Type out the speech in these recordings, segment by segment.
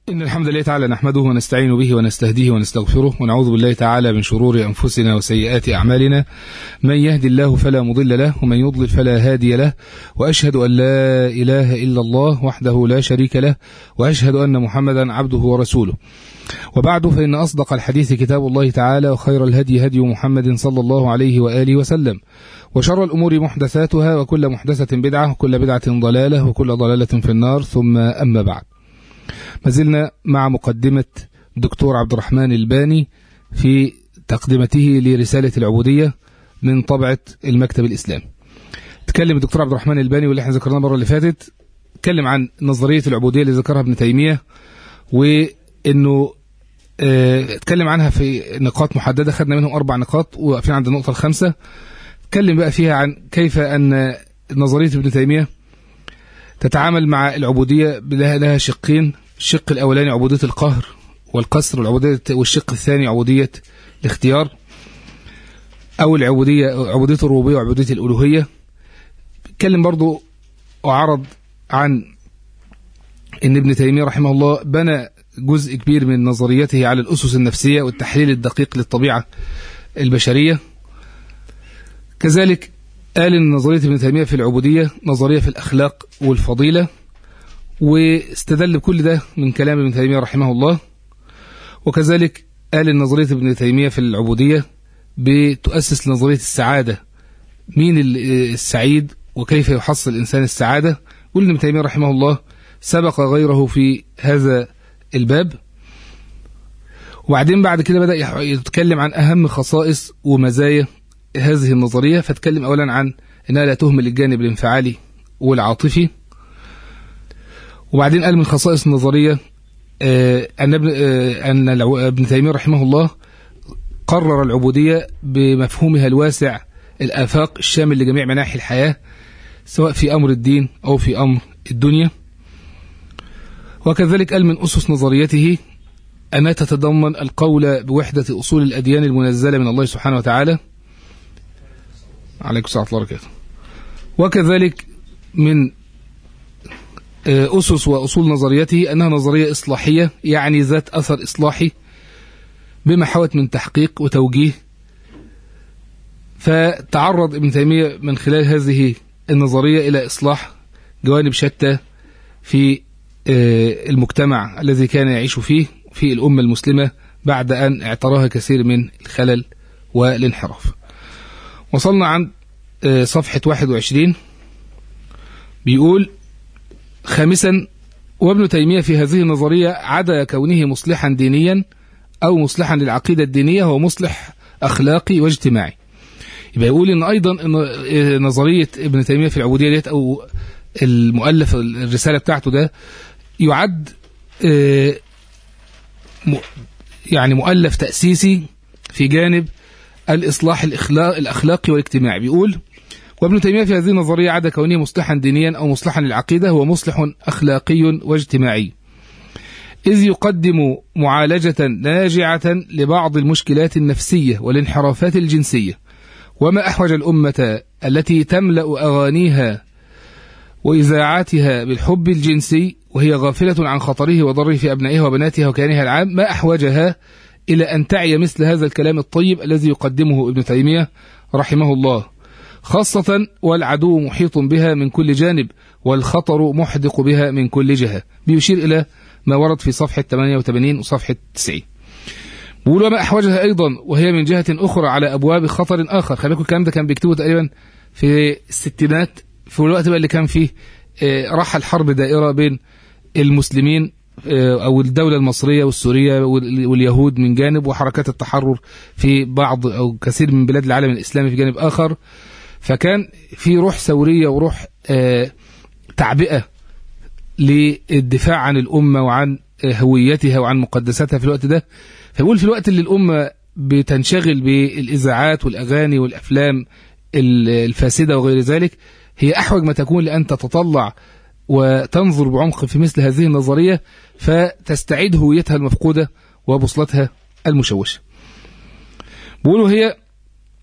إن الحمد لله تعالى نحمده ونستعين به ونستهديه ونستغفره ونعوذ بالله تعالى من شرور أنفسنا وسيئات أعمالنا. من يهدي الله فلا مضل له ومن يضلل فلا هادي له، وأشهد أن لا إله إلا الله وحده لا شريك له، وأشهد أن محمدا عبده ورسوله. وبعد، فإن أصدق الحديث كتاب الله تعالى، وخير الهدي هدي محمد صلى الله عليه وآله وسلم، وشر الأمور محدثاتها، وكل محدثة بدعة، وكل بدعة ضلالة، وكل ضلالة في النار. ثم أما بعد، ما زلنا مع مقدمة دكتور عبد الرحمن الباني في تقدمته لرسالة العبودية من طبعة المكتب الإسلامي. تكلم الدكتور عبد الرحمن الباني، واللي احنا ذكرناه المرة اللي فاتت، تكلم عن نظرية العبودية اللي ذكرها ابن تيمية، وإنه اتكلم عنها في نقاط محددة، خدنا منهم 4 نقاط وقفين عند النقطة ال5. اتكلم بقى فيها عن كيف أن نظرية ابن تيمية تتعامل مع العبودية لها شقين: الشق الأولاني عبودية القهر والقصر، والشق الثاني عبودية الاختيار، أو عبودية الربوبية وعبودية الألوهية. اتكلم برضو وعرض عن أن ابن تيمية رحمه الله بنى جزء كبير من نظريته على الأسس النفسية والتحليل الدقيق للطبيعة البشرية. كذلك قال أن نظرية ابن تيمية في العبودية نظرية في الأخلاق والفضيلة، واستدل بكل ده من كلام ابن تيمية رحمه الله. وكذلك قال أن نظرية ابن تيمية في العبودية بتؤسس نظرية السعادة، مين السعيد وكيف يحصل الإنسان السعادة، وابن ابن تيمية رحمه الله سبق غيره في هذا الباب. وبعدين بعد كده بدأ يتكلم عن أهم خصائص ومزايا هذه النظرية. فتكلم أولا عن أنها لا تهمل الجانب الانفعالي والعاطفي. وبعدين قال من خصائص النظرية أن ابن تيمية رحمه الله قرر العبودية بمفهومها الواسع الآفاق الشامل لجميع مناحي الحياة، سواء في أمر الدين أو في أمر الدنيا. وكذلك قال من أسس نظريته أنها تتضمن القول بوحدة أصول الأديان المنزلة من الله سبحانه وتعالى. عليكم السلام ورحمة الله وبركاته. وكذلك من أسس وأصول نظريته أنها نظرية إصلاحية، يعني ذات أثر إصلاحي بما حوت من تحقيق وتوجيه. فتعرض ابن تيمية من خلال هذه النظرية إلى إصلاح جوانب شتى في المجتمع الذي كان يعيش فيه في الأمة المسلمة بعد أن اعتراها كثير من الخلل والانحراف. وصلنا عند صفحة 21، بيقول: خامسا، وابن تيمية في هذه النظرية عدا كونه مصلحا دينيا أو مصلحا للعقيدة الدينية، هو مصلح أخلاقي واجتماعي. يبقى يقول إن أيضا نظرية ابن تيمية في العبودية ديت، أو المؤلف الرسالة بتاعته ده، يعد يعني مؤلف تأسيسي في جانب الإصلاح الأخلاقي والاجتماعي. بيقول: وابن تيمية في هذه النظرية عدا كونه مصلحا دينيا أو مصلحا للعقيدة، هو مصلح أخلاقي واجتماعي، إذ يقدم معالجة ناجعة لبعض المشكلات النفسية والانحرافات الجنسية. وما أحوج الأمة التي تملأ أغانيها وإذاعاتها بالحب الجنسي وهي غافلة عن خطره وضره في أبنائها وبناتها وكيانها العام، ما أحوجها إلى أن تعي مثل هذا الكلام الطيب الذي يقدمه ابن تيمية رحمه الله، خاصة والعدو محيط بها من كل جانب والخطر محدق بها من كل جهة. بيشير إلى ما ورد في صفحة 88 وصفحة 90. بيقول: وما أحوجها أيضا وهي من جهة أخرى على أبواب خطر آخر. خلي بالكم الكلام ده كان بيكتبه تقريبا في الستينات، في الوقت بقى اللي كان فيه راح الحرب دائرة بين المسلمين أو الدولة المصرية والسورية واليهود من جانب، وحركات التحرر في بعض أو كثير من بلاد العالم الإسلامي في جانب آخر. فكان في روح ثورية وروح تعبئة للدفاع عن الأمة وعن هويتها وعن مقدساتها في الوقت ده. فيقول في الوقت اللي الأمة بتنشغل بالإذاعات والأغاني والأفلام الفاسدة وغير ذلك، هي أحوج ما تكون لأن تتطلع وتنظر بعمق في مثل هذه النظرية، فتستعيد هويتها المفقودة وبوصلتها المشوشة. بيقولوا هي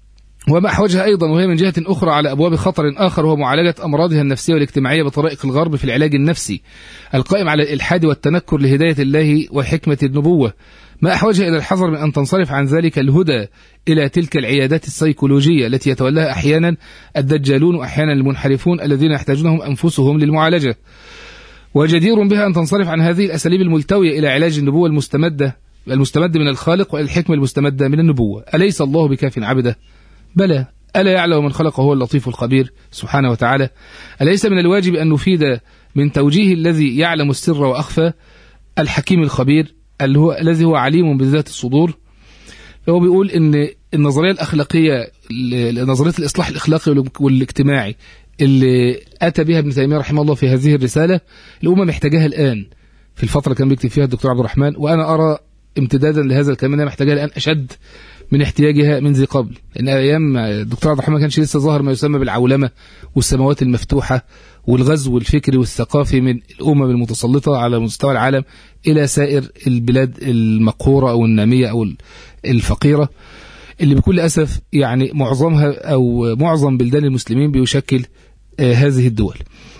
وما أحوجها أيضا وهي من جهة أخرى على أبواب خطر آخر، وهو معالجة أمراضها النفسية والاجتماعية بطرائق الغرب في العلاج النفسي القائم على الإلحاد والتنكر لهداية الله وحكمة النبوة. ما أحوجها إلى الحذر من أن تنصرف عن ذلك الهدى إلى تلك العيادات السيكولوجية التي يتولاها أحيانا الدجالون وأحيانا المنحرفون الذين يحتاجونهم أنفسهم للمعالجة. وجدير بها أن تنصرف عن هذه الأساليب الملتوية إلى علاج النبوة المستمد من الخالق والحكمة المستمدة من النبوة. أليس الله بكاف عبده؟ بلى. ألا يعلم من خلق هو اللطيف الخبير سبحانه وتعالى؟ أليس من الواجب أن نفيد من توجيه الذي يعلم السر وأخفى الحكيم الخبير الذي هو عليم بذات الصدور؟ فهو بيقول إن النظرية الأخلاقية، نظرية الإصلاح الأخلاقي والاجتماعي اللي أتى بها ابن تيمية رحمه الله في هذه الرسالة، الأمة محتاجها الآن في الفترة اللي كان بيكتب فيها الدكتور عبد الرحمن، وأنا أرى امتدادا لهذا الكلام أنها محتاجها الآن أشد من احتياجها من ذي قبل، لأن أيام الدكتور عبد الرحمن ما كانش لسه ظهر ما يسمى بالعولمة والسماوات المفتوحة والغزو الفكري والثقافي من الأمم المتسلطة على مستوى العالم إلى سائر البلاد المقهورة أو النامية أو الفقيرة، اللي بكل أسف يعني معظمها أو معظم بلدان المسلمين بيشكل هذه الدول.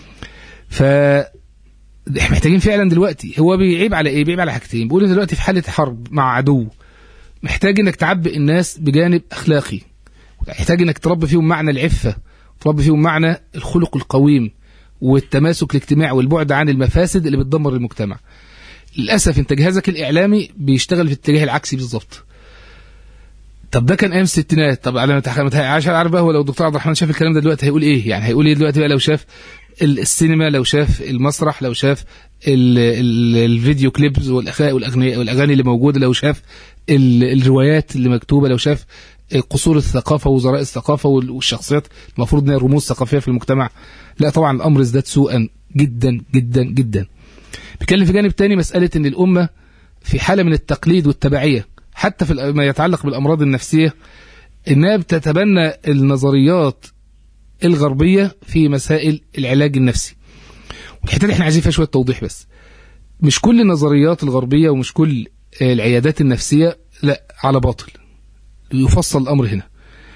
محتاجين فعلا دلوقتي، هو بيعيب على إيه؟ بيعيب على حاجتين. بيقول دلوقتي في حالة حرب مع عدو، محتاج انك تعبئ الناس بجانب اخلاقي، محتاج انك تربي فيهم معنى العفة، تربي فيهم معنى الخلق القويم والتماسك الاجتماعي والبعد عن المفاسد اللي بتدمر المجتمع. للاسف انت جهازك الاعلامي بيشتغل في الاتجاه العكسي بالظبط. طب ده كان ايام الستينات. طب انا عشان عارف بقى، هو لو الدكتور عبد الرحمن شاف الكلام ده دلوقتي هيقول ايه؟ يعني هيقول ايه دلوقتي بقى لو شاف السينما، لو شاف المسرح، لو شاف الفيديو كليبز والاغاني اللي موجوده، لو شاف الروايات اللي مكتوبه، لو شاف قصور الثقافه ووزراء الثقافه والشخصيات المفروض انها رموز ثقافيه في المجتمع. لا طبعا الامر ازداد سوءا جدا جدا جدا. بيتكلم في جانب تاني مساله ان الامه في حاله من التقليد والتبعيه حتى في ما يتعلق بالامراض النفسيه، انها بتتبنى النظريات الغربيه في مسائل العلاج النفسي. والحته دي احنا عايزين فيها شويه توضيح بس. مش كل النظريات الغربيه ومش كل العيادات النفسيه لا على باطل، يفصل الامر هنا.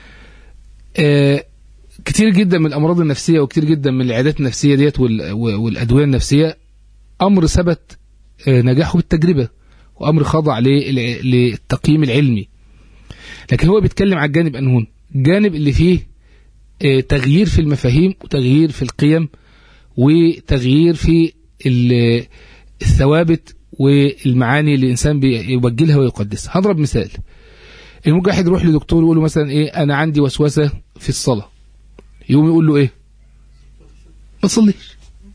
كتير جدا من الامراض النفسيه وكتير جدا من العيادات النفسيه ديت والادويه النفسيه امر ثبت نجاحه بالتجربه، وامر خضع للتقييم العلمي. لكن هو بيتكلم على الجانب انهون، الجانب اللي فيه تغيير في المفاهيم وتغيير في القيم وتغيير في الثوابت والمعاني اللي الإنسان بيوجلها ويقدسها. هضرب مثال. الممكن واحد يروح لدكتور يقول له مثلا ايه، انا عندي وسوسة في الصلاة، يقوم يقول له ايه؟ ما تصليش.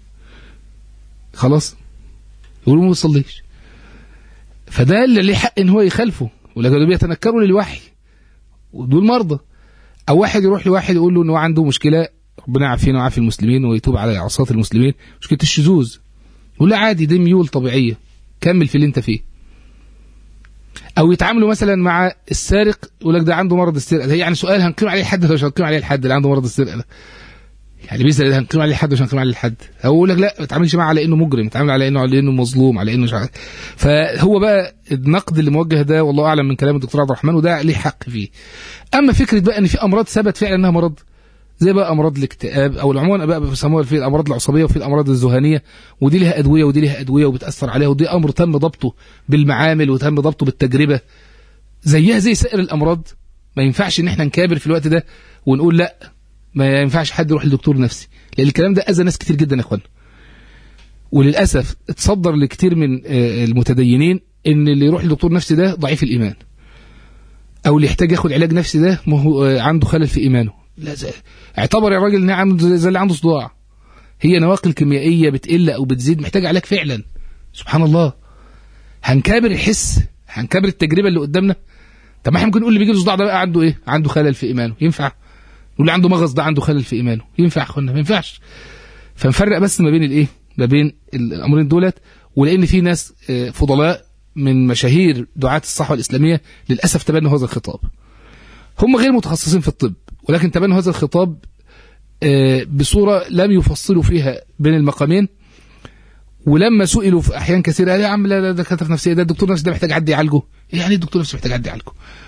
خلاص يقول له ما تصليش. فده اللي ليه حق ان هو يخالفه، ولكن بيتنكروا للوحي ودول مرضى. او واحد يروح لواحد يقول له انه عنده مشكلة، ربنا يعافينا ويعافي المسلمين ويتوب على عصاة المسلمين، مشكلة الشذوذ، يقول له عادي دي ميول طبيعية، كمل في اللي انت فيه. او يتعاملوا مثلا مع السارق يقول لك ده عنده مرض السرقة، ده يعني سؤال هنقيم عليه الحد ولا مش هنقيم عليه الحد اللي عنده مرض السرقة ده؟ يعني بيسأل هنقيم عليه الحد ولا مش هنقيم عليه الحد؟ هو يقول لك لا ما تعاملش معاه على انه مجرم، تعامل على انه مظلوم، على انه مش عارف. فهو بقى النقد اللي موجه ده والله اعلم من كلام الدكتور عبد الرحمن، وده ليه حق فيه. اما فكرة بقى ان في امراض ثبت فعلا انها مرض، زي بقى امراض الاكتئاب او العموم بقى بيسموها في الامراض العصبيه وفي الامراض الذهانيه، ودي لها ادويه ودي لها ادويه وبتاثر عليها، ودي امر تم ضبطه بالمعامل وتم ضبطه بالتجربه زيها زي سائر الامراض. ما ينفعش ان احنا نكابر في الوقت ده ونقول لا ما ينفعش حد يروح لدكتور نفسي، لان الكلام ده اذى ناس كتير جدا يا اخوانا. وللاسف اتصدر لكتير من المتدينين ان اللي يروح لدكتور نفسي ده ضعيف الايمان، او اللي يحتاج ياخد علاج نفسي ده عنده خلل في ايمانه. لا اعتبر يا راجل ان عنده زي اللي عنده صداع، هي نواقل كيميائيه بتقل او بتزيد محتاج علاج فعلا. سبحان الله، هنكابر الحس، هنكابر التجربه اللي قدامنا. طب ما احنا ممكن نقول اللي بيجي له صداع ده بقى عنده ايه؟ عنده خلل في ايمانه، ينفع؟ نقول اللي عنده مغص ده عنده خلل في ايمانه، ينفع يا اخوانا؟ ما ينفعش. فنفرق بس ما بين الايه؟ ما بين الامرين دولت. ولان في ناس فضلاء من مشاهير دعاة الصحوه الاسلاميه للاسف تبنوا هذا الخطاب، هم غير متخصصين في الطب، ولكن تبنوا هذا الخطاب بصورة لم يفصلوا فيها بين المقامين. ولما سئلوا في أحيان كثيرة قال يا عم لا ده دكاتره نفسية، ده الدكتور نفسي ده محتاج حد يعالجه. يعني الدكتور نفسي محتاج حد يعالجه؟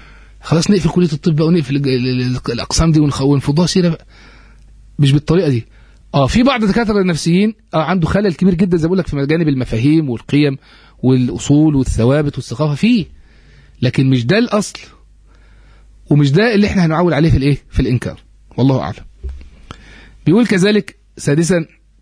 خلاص نقفل كليه الطب بقى ونقفل الاقسام دي ونفضها سيره بقى. مش بالطريقه دي. في بعض الدكاتره النفسيين عنده خلل كبير جدا زي بقول لك في جانب المفاهيم والقيم والاصول والثوابت والثقافه فيه، لكن مش ده الاصل ومش ده اللي احنا هنعول عليه في الايه في الانكار، والله اعلم. بيقول كذلك سادسا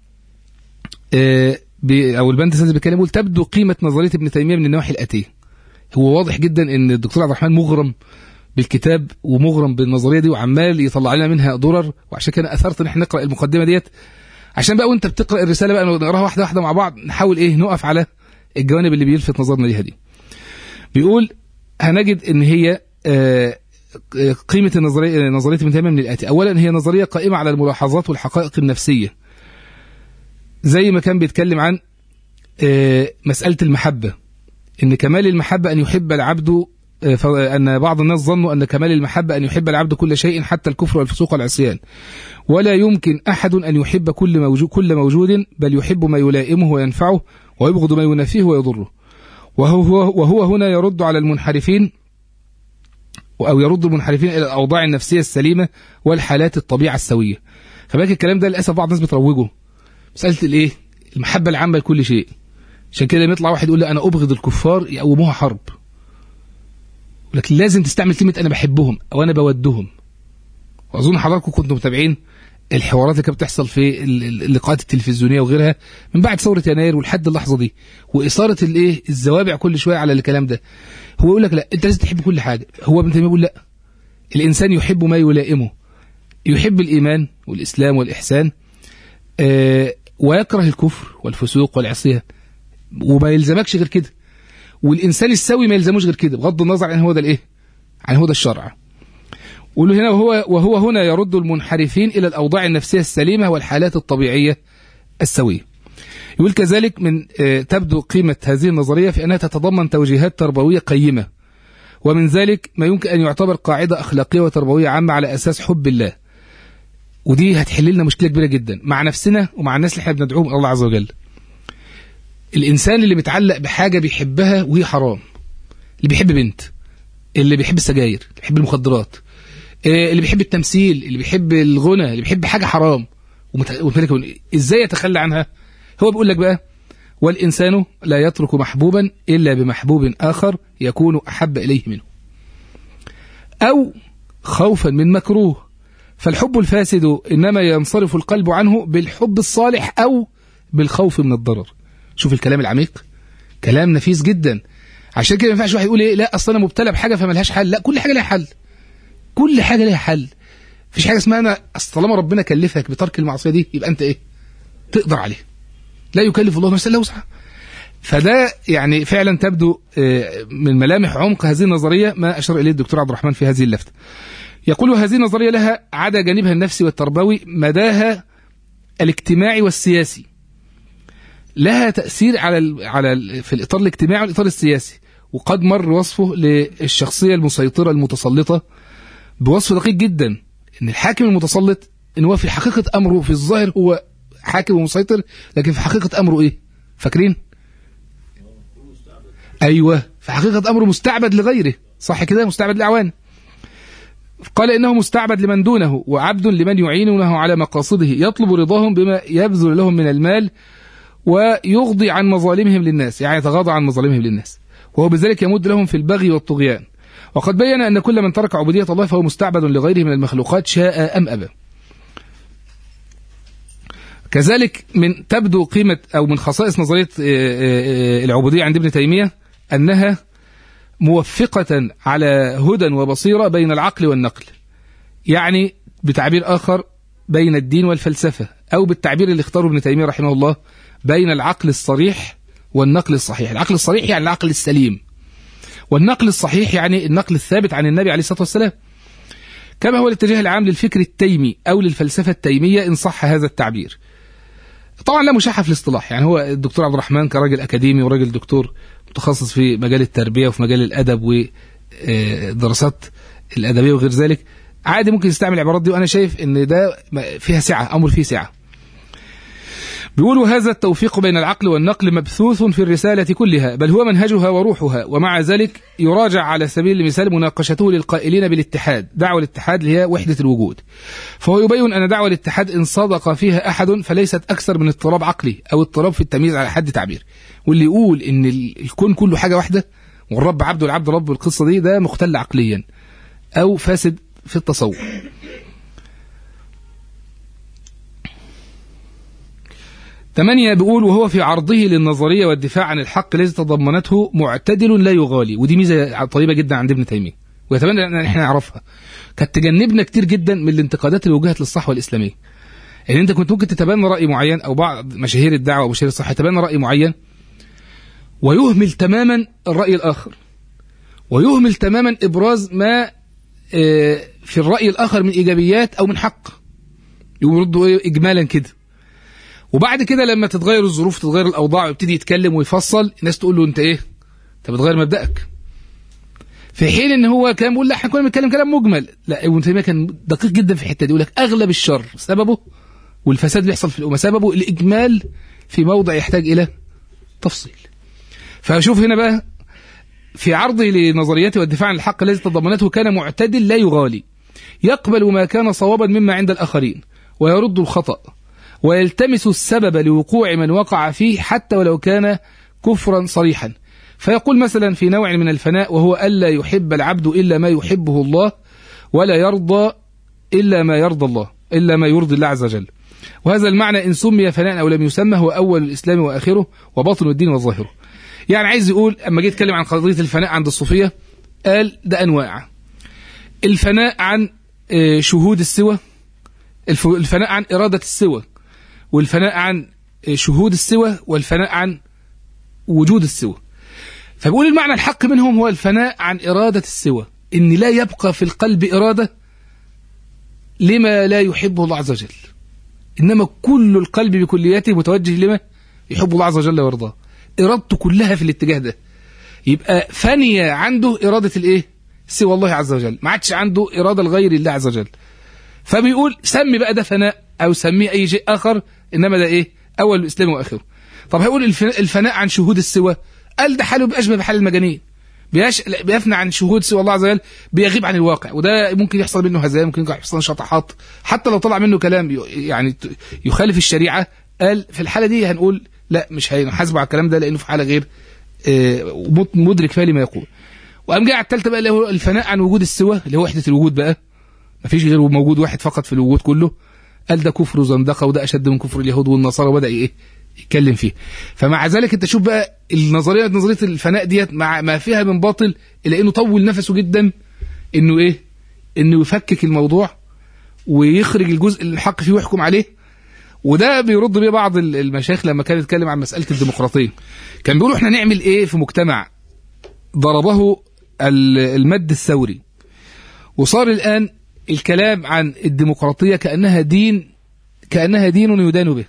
او البند السادس بيتكلم يقول تبدو قيمه نظريه ابن تيميه من النواحي الاتيه. هو واضح جدا ان الدكتور عبد الرحمن مغرم بالكتاب ومغرم بالنظريه دي وعمال يطلع لنا منها درر، وعشان كده اثرت ان احنا نقرا المقدمه ديت عشان بقى وانت بتقرا الرساله بقى نقراها واحده واحده مع بعض، نحاول نقف على الجوانب اللي بيلفت نظرنا ليها دي. بيقول هنجد ان هي قيمه نظريه ابن تيميه من الاتي. اولا هي نظريه قائمه على الملاحظات والحقائق النفسيه، زي ما كان بيتكلم عن مساله المحبه، ان كمال المحبه ان يحب العبد، أن بعض الناس ظنوا أن كمال المحبة أن يحب العبد كل شيء حتى الكفر والفسوق والعصيان، ولا يمكن أحد أن يحب كل موجود، بل يحب ما يلائمه وينفعه ويبغض ما ينافيه ويضره. وهو هنا يرد على المنحرفين أو يرد المنحرفين إلى الأوضاع النفسية السليمة والحالات الطبيعة السوية. فباقي الكلام ده للأسف بعض الناس بتروجه، مسألة المحبة العامة لكل شيء. عشان كده لما يطلع واحد يقول لا أنا أبغض الكفار يقوموها حرب، لكن لازم تستعمل كلمة أنا بحبهم أو أنا بودهم. وأظن حضراتكم كنتم متابعين الحوارات اللي كانت بتحصل في اللقاءات التلفزيونية وغيرها من بعد ثورة يناير ولحد اللحظة دي، وإثارة الزوابع كل شوية على الكلام ده. هو يقول لك لا أنت لازم تحب كل حاجة. هو ابن تيمية يقول لا، الإنسان يحب ما يلائمه، يحب الإيمان والإسلام والإحسان، ويكره الكفر والفسوق والعصيان، وما يلزمكش غير كده. والإنسان السوي ما يلزموش غير كده بغض النظر عن هو ده عن هو ده الشرع. وله هنا وهو هنا يرد المنحرفين إلى الأوضاع النفسية السليمة والحالات الطبيعية السوية. يقول كذلك من تبدو قيمة هذه النظرية في أنها تتضمن توجيهات تربوية قيمة، ومن ذلك ما يمكن أن يعتبر قاعدة أخلاقية وتربوية عامة على أساس حب الله. ودي هتحل لنا مشكلة كبيرة جدا مع نفسنا ومع الناس اللي احنا بندعوهم الله عز وجل. الإنسان اللي متعلق بحاجة بيحبها وهي حرام، اللي بيحب بنت، اللي بيحب السجاير، اللي بيحب المخدرات، اللي بيحب التمثيل، اللي بيحب الغنى، اللي بيحب حاجة حرام ازاي يتخلى عنها؟ هو بيقول لك بقى والإنسان لا يترك محبوبا إلا بمحبوب آخر يكون أحب إليه منه، أو خوفا من مكروه. فالحب الفاسد إنما ينصرف القلب عنه بالحب الصالح أو بالخوف من الضرر. شوف الكلام العميق، كلام نفيس جدا. عشان كده ما ينفعش واحد يقول لا اصل انا مبتلى بحاجه فمالهاش حل. لا، كل حاجه لها حل، كل حاجه لها حل. مفيش حاجه اسمها انا طالما ربنا كلفك بترك المعصيه دي يبقى انت تقدر عليه. لا يكلف الله نفسا الا وسعها. فده فعلا تبدو من ملامح عمق هذه النظريه ما اشار اليه الدكتور عبد الرحمن في هذه اللفته. يقول هذه النظريه لها عدا جانبها النفسي والتربوي مداها الاجتماعي والسياسي، لها تأثير في الإطار الاجتماعي والإطار السياسي. وقد مر وصفه للشخصية المسيطرة المتسلطة بوصف دقيق جدا، إن الحاكم المتسلط إن هو في حقيقة أمره في الظاهر هو حاكم ومسيطر، لكن في حقيقة أمره فاكرين؟ أيوة، في حقيقة أمره مستعبد لغيره، صح كده؟ مستعبد لأعوانه. قال إنه مستعبد لمن دونه وعبد لمن يعينونه على مقاصده، يطلب رضاهم بما يبذل لهم من المال ويغضي عن مظالمهم للناس، يتغاضى عن مظالمهم للناس، وهو بذلك يمد لهم في البغي والطغيان. وقد بين أن كل من ترك عبودية الله فهو مستعبد لغيره من المخلوقات شاء أم أبى. كذلك من تبدو قيمة أو من خصائص نظرية العبودية عند ابن تيمية أنها موفقة على هدى وبصيرة بين العقل والنقل، بتعبير آخر بين الدين والفلسفة، أو بالتعبير اللي اختاره ابن تيمية رحمه الله بين العقل الصريح والنقل الصحيح. العقل الصريح العقل السليم، والنقل الصحيح النقل الثابت عن النبي عليه الصلاة والسلام، كما هو الاتجاه العام للفكر التيمي أو للفلسفة التيمية إن صح هذا التعبير. طبعا لا مشاحة في الاصطلاح، هو الدكتور عبد الرحمن كراجل أكاديمي وراجل دكتور متخصص في مجال التربية وفي مجال الأدب ودراسات الأدبية وغير ذلك، عادي ممكن يستعمل العبارات دي، وأنا شايف إن ده فيها سعة، أمر فيه سعة. بيقولوا هذا التوفيق بين العقل والنقل مبثوث في الرسالة كلها، بل هو منهجها وروحها، ومع ذلك يراجع على سبيل المثال مناقشته للقائلين بالاتحاد، دعوة الاتحاد اللي هي وحدة الوجود. فهو يبين أن دعوة الاتحاد إن صدق فيها أحد فليست أكثر من اضطراب عقلي أو اضطراب في التمييز على حد تعبير. واللي يقول إن الكون كله حاجة واحدة والرب عبد والعبد رب، القصة دي ده مختل عقليا أو فاسد في التصور. 8 بيقول وهو في عرضه للنظرية والدفاع عن الحق الذي تضمنته معتدل لا يغالي، ودي ميزة طيبة جدا عند ابن تيمية ويتمنى أن احنا نعرفها، كانت تجنبنا كتير جدا من الانتقادات اللي وجهت للصحوة الإسلامية. يعني انت كنت ممكن تتبنى رأي معين او بعض مشاهير الدعوة ومشاهير الصحة يتبنى رأي معين ويهمل تماما الرأي الآخر، ويهمل تماما إبراز ما في الرأي الآخر من إيجابيات أو من حق، يردوا إجمالا كده. وبعد كده لما تتغير الظروف تتغير الأوضاع ويبتدي يتكلم ويفصل، الناس تقول له أنت إيه؟ أنت بتغير مبدأك. في حين إن هو كان بيقول لا احنا كنا بنتكلم كلام مجمل. لا، ابن تيمية كان دقيق جدا في الحتة دي، يقول لك أغلب الشر سببه والفساد اللي يحصل في الأمة سببه الإجمال في موضع يحتاج إلى تفصيل. فشوف هنا بقى في عرضه لنظريته والدفاع عن الحق الذي تضمنته كان معتدل لا يغالي، يقبل ما كان صوابا مما عند الآخرين ويرد الخطأ ويلتمس السبب لوقوع من وقع فيه حتى ولو كان كفرا صريحا. فيقول مثلا في نوع من الفناء وهو ألا يحب العبد إلا ما يحبه الله ولا يرضى إلا ما يرضى الله إلا ما يرضي الله عز وجل. وهذا المعنى إن سمي فناء أو لم يسمى هو أول الإسلام وآخره وباطن الدين وظاهره. يعني عايز يقول أما جيت يتكلم عن قضية الفناء عند الصوفية قال ده أنواع: الفناء عن شهود السوى، الفناء عن إرادة السوى، والفناء عن شهود السوى، والفناء عن وجود السوى. فبقول المعنى الحق منهم هو الفناء عن إرادة السوى، إن لا يبقى في القلب إرادة لما لا يحبه الله عز وجل، إنما كل القلب بكلياته متوجه لما يحب الله عز وجل ويرضاه، إرادته كلها في الاتجاه ده. يبقى فانية عنده إرادة الإيه؟ سوى الله عز وجل، ما عادش عنده إرادة الغير الله عز وجل. فبيقول سمي بقى ده فناء أو سميه أي شيء آخر، إنما ده إيه؟ أول الإسلام وآخره. طب هيقول الفناء عن شهود السوى، قال ده حاله بأشبه بحال المجانين، بيفنى عن شهود سوى الله عز وجل، بيغيب عن الواقع، وده ممكن يحصل منه هزايا، ممكن يحصل شطحات، حتى لو طلع منه كلام يعني يخالف الشريعة. قال في الحالة دي هنقول لا، مش هنحاسبه على الكلام ده لأنه في حالة غير مدرك فيها لما يقول. وقام جاء على الثالثة بقى اللي هو الفناء عن وجود السوى، اللي هو وحدة الوجود بقى، مفيش غير موجود واحد فقط في الوجود كله. قال ده كفر وزندقة، وده أشد من كفر اليهود والنصارى، وبدأ إيه يتكلم فيه. فمع ذلك انت شوف بقى نظريه الفناء ديت مع ما فيها من باطل، الا انه طول نفسه جدا انه ايه، انه يفكك الموضوع ويخرج الجزء اللي الحق فيه ويحكم عليه. وده بيرد بيه بعض المشايخ لما كان يتكلم عن مساله الديمقراطيه، كان بيقولوا احنا نعمل ايه في مجتمع ضربه المد الثوري، وصار الان الكلام عن الديمقراطيه كانها دين يدان به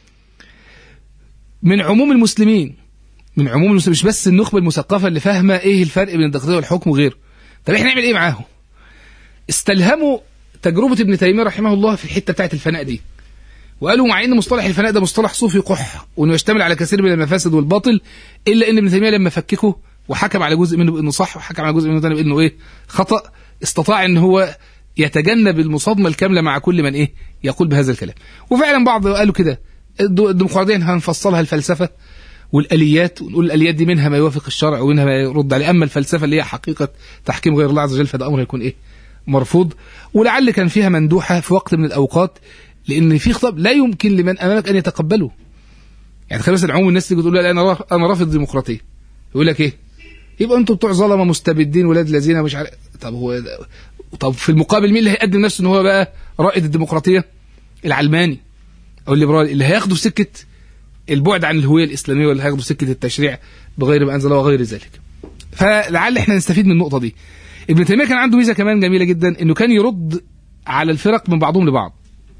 من عموم المسلمين، مش بس النخبة المثقفة اللي فاهمة ايه الفرق بين الديمقراطية والحكم وغيره. طب احنا نعمل ايه معاهم؟ استلهموا تجربة ابن تيمية رحمه الله في الحتة بتاعت الفناء دي، وقالوا مع ان مصطلح الفناء ده مصطلح صوفي قح، وانه يشتمل على كثير من المفاسد والباطل، الا ان ابن تيمية لما فككه وحكم على جزء منه بانه صح وحكم على جزء منه ثاني بانه ايه خطأ، استطاع ان هو يتجنب المصادمة الكاملة مع كل من ايه يقول بهذا الكلام. وفعلا بعض قالوا كده الديمقراطية هنفصلها الفلسفة والآليات، ونقول الآليات دي منها ما يوافق الشرع ومنها ما يرد عليه، أما الفلسفة اللي هي حقيقة تحكيم غير الله عز وجل فده أمر يكون إيه مرفوض. ولعل كان فيها مندوحة في وقت من الأوقات، لأن في خطاب لا يمكن لمن أمامك أن يتقبله. يعني تخيل مثلا عموم الناس تيجي تقول لا أنا رافض الديمقراطية، يقول لك إيه؟ يبقى أنتوا بتوع ظلمة مستبدين ولاد الذين مش عارف. طب في المقابل مين اللي هيقدم نفسه إن هو بقى رائد الديمقراطية؟ العلماني أو الليبرالي اللي هياخدوا سكة البعد عن الهوية الإسلامية، واللي هياخدوا سكة التشريع بغير ما أنزل الله وغير ذلك. فلعل احنا نستفيد من النقطة دي. ابن تيمية كان عنده ميزة كمان جميلة جدا، انه كان يرد على الفرق من بعضهم لبعض.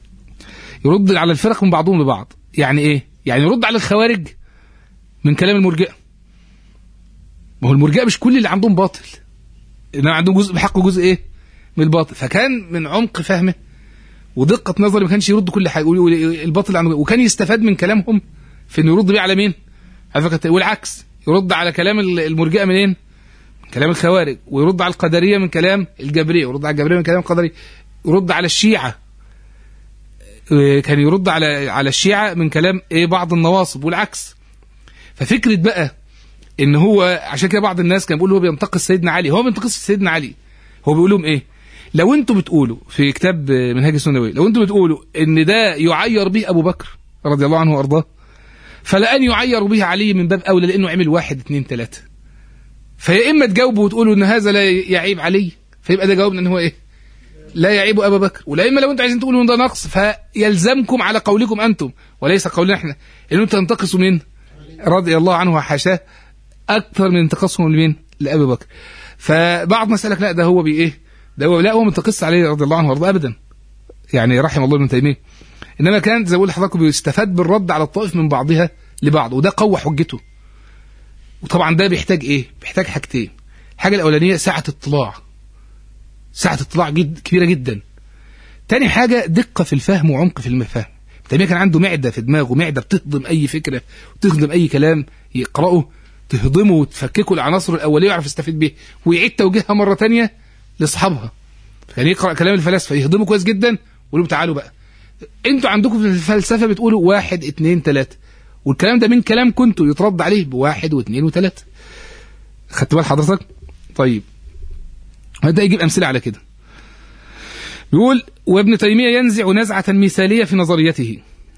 يعني ايه؟ يعني يرد على الخوارج من كلام المرجئة. ما هو المرجئة مش كل اللي عندهم باطل، انما عندهم جزء بحق وجزء ايه من الباطل. فكان من عمق فهمه ودقة نظري ما كانش يرد كل حاجة الباطل عنه، وكان يستفاد من كلامهم في انه يرد بيه على مين؟ على فكرة، والعكس يرد على كلام المرجئة منين؟ من كلام الخوارج، ويرد على القدرية من كلام الجبرية، ويرد على الجبرية من كلام القدرية، يرد على الشيعة، كان يرد على الشيعة من كلام بعض النواصب، والعكس. ففكرة بقى ان هو عشان كده بعض الناس كان بيقول هو بينتقص سيدنا علي، هو بينتقص سيدنا علي، هو بيقول لهم ايه؟ لو انتوا بتقولوا في كتاب منهاج السنوي، لو انتوا بتقولوا ان ده يعير به ابو بكر رضي الله عنه وارضاه، فلان يعير به علي من باب اولى، لانه عمل 1 2 3. فيا اما تجاوبوا وتقولوا ان هذا لا يعيب علي، فيبقى ده جوابنا ان هو ايه؟ لا يعيب ابا بكر. ولا اما لو انتوا عايزين تقولوا ان ده نقص، فيلزمكم على قولكم انتم وليس قولنا احنا ان انتوا تنتقصوا من رضي الله عنه وحاشاه اكثر من انتقاصهم لمين؟ لابي بكر. فبعض مسألك لا ده هو بايه؟ ده هو لا، هو منتقص عليه رضي الله عنه وارضاه ابدا، يعني رحم الله ابن تيميه. انما كان زي ما بقول لحضراتكم بيستفاد بالرد على الطائف من بعضها لبعض، وده قوى حجته. وطبعا ده بيحتاج ايه؟ بيحتاج حاجتين. الحاجه الاولانيه سعه اطلاع، سعه اطلاع كبيره جدا. تاني حاجه دقه في الفهم وعمق في الفهم. تيميه كان عنده معده في دماغه، معده بتهضم اي فكره وتهضم اي كلام يقراه، تهضمه وتفككه العناصر الاوليه ويعرف يستفيد بيه، ويعيد توجيهها مره ثانيه لاصحابها. كان يقرا كلام الفلاسفه يهضمه كويس جدا، ويقول لهم تعالوا بقى انتوا عندكم في الفلسفه بتقولوا 1 2 3، والكلام ده من كلام كنتوا يترد عليه ب1 و2 و3. خدت بال حضرتك؟ طيب هذا يجيب امثله على كده. بيقول وابن تيميه ينزع نزعه مثاليه في نظريته.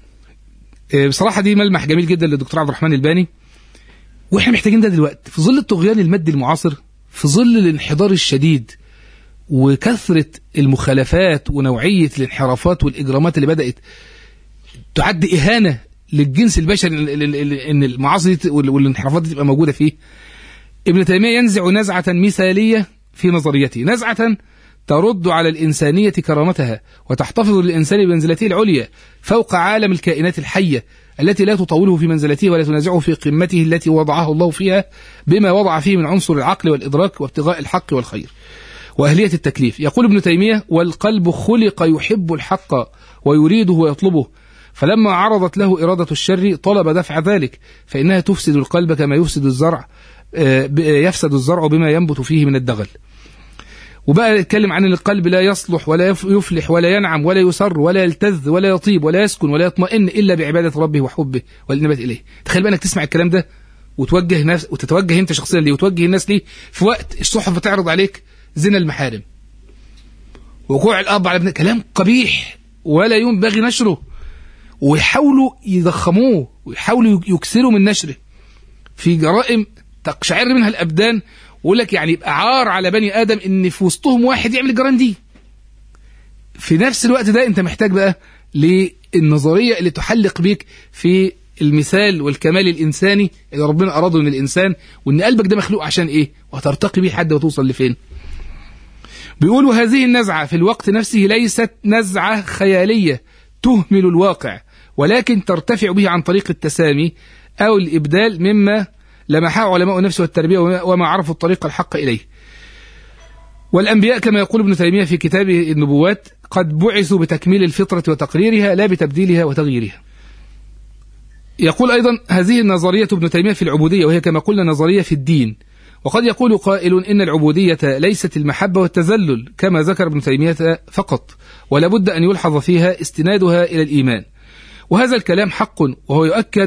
بصراحه دي ملمح جميل جدا للدكتور عبد الرحمن الباني، واحنا محتاجين ده دلوقتي في ظل الطغيان المادي المعاصر، في ظل الانحدار الشديد وكثرة المخالفات ونوعية الانحرافات والإجرامات اللي بدأت تعد إهانة للجنس البشري، إن المعاصي والانحرافات دي تبقى موجودة فيه. ابن تيمية ينزع نزعة مثالية في نظريته، نزعة ترد على الإنسانية كرامتها وتحتفظ للإنسان بمنزلته العليا فوق عالم الكائنات الحية التي لا تطوله في منزلته ولا تنازعه في قمته التي وضعه الله فيها بما وضع فيه من عنصر العقل والإدراك وابتغاء الحق والخير وأهلية التكليف. يقول ابن تيمية والقلب خلق يحب الحق ويريده ويطلبه، فلما عرضت له إرادة الشر طلب دفع ذلك، فإنها تفسد القلب كما يفسد الزرع بما ينبت فيه من الدغل. وبقى يتكلم عن القلب لا يصلح ولا يفلح ولا ينعم ولا يسر ولا يلتذ ولا يطيب ولا يسكن ولا يطمئن إلا بعبادة ربه وحبه والإنابة إليه. تخيل بقى أنك تسمع الكلام ده وتوجه نفس وتتوجه أنت شخصيا ليه وتوجه الناس ليه في وقت الصحف بتعرض عليك زنا المحارم، وقوع الأب على ابنه، كلام قبيح ولا ينبغي نشره، ويحاولوا يضخموه ويحاولوا يكسروا من نشره في جرائم تقشعر منها الأبدان، ويقول لك يعني يبقى عار على بني آدم إن في وسطهم واحد يعمل الجرائم دي. في نفس الوقت ده أنت محتاج بقى للنظرية اللي تحلق بيك في المثال والكمال الإنساني اللي ربنا أراده من الإنسان، وإن قلبك ده مخلوق عشان إيه، وهترتقي بيه حد وتوصل لفين. بيقولوا هذه النزعة في الوقت نفسه ليست نزعة خيالية تهمل الواقع، ولكن ترتفع به عن طريق التسامي أو الإبدال مما لمحاه علماء النفس والتربية وما عرفوا الطريق الحق إليه. والأنبياء كما يقول ابن تيمية في كتابه النبوات قد بعثوا بتكميل الفطرة وتقريرها لا بتبديلها وتغييرها. يقول أيضا هذه النظرية ابن تيمية في العبودية، وهي كما قلنا نظرية في الدين. وقد يقول قائل إن العبودية ليست المحبة والتذلل كما ذكر ابن تيمية فقط، ولا بد أن يلحظ فيها استنادها إلى الإيمان، وهذا الكلام حق، وهو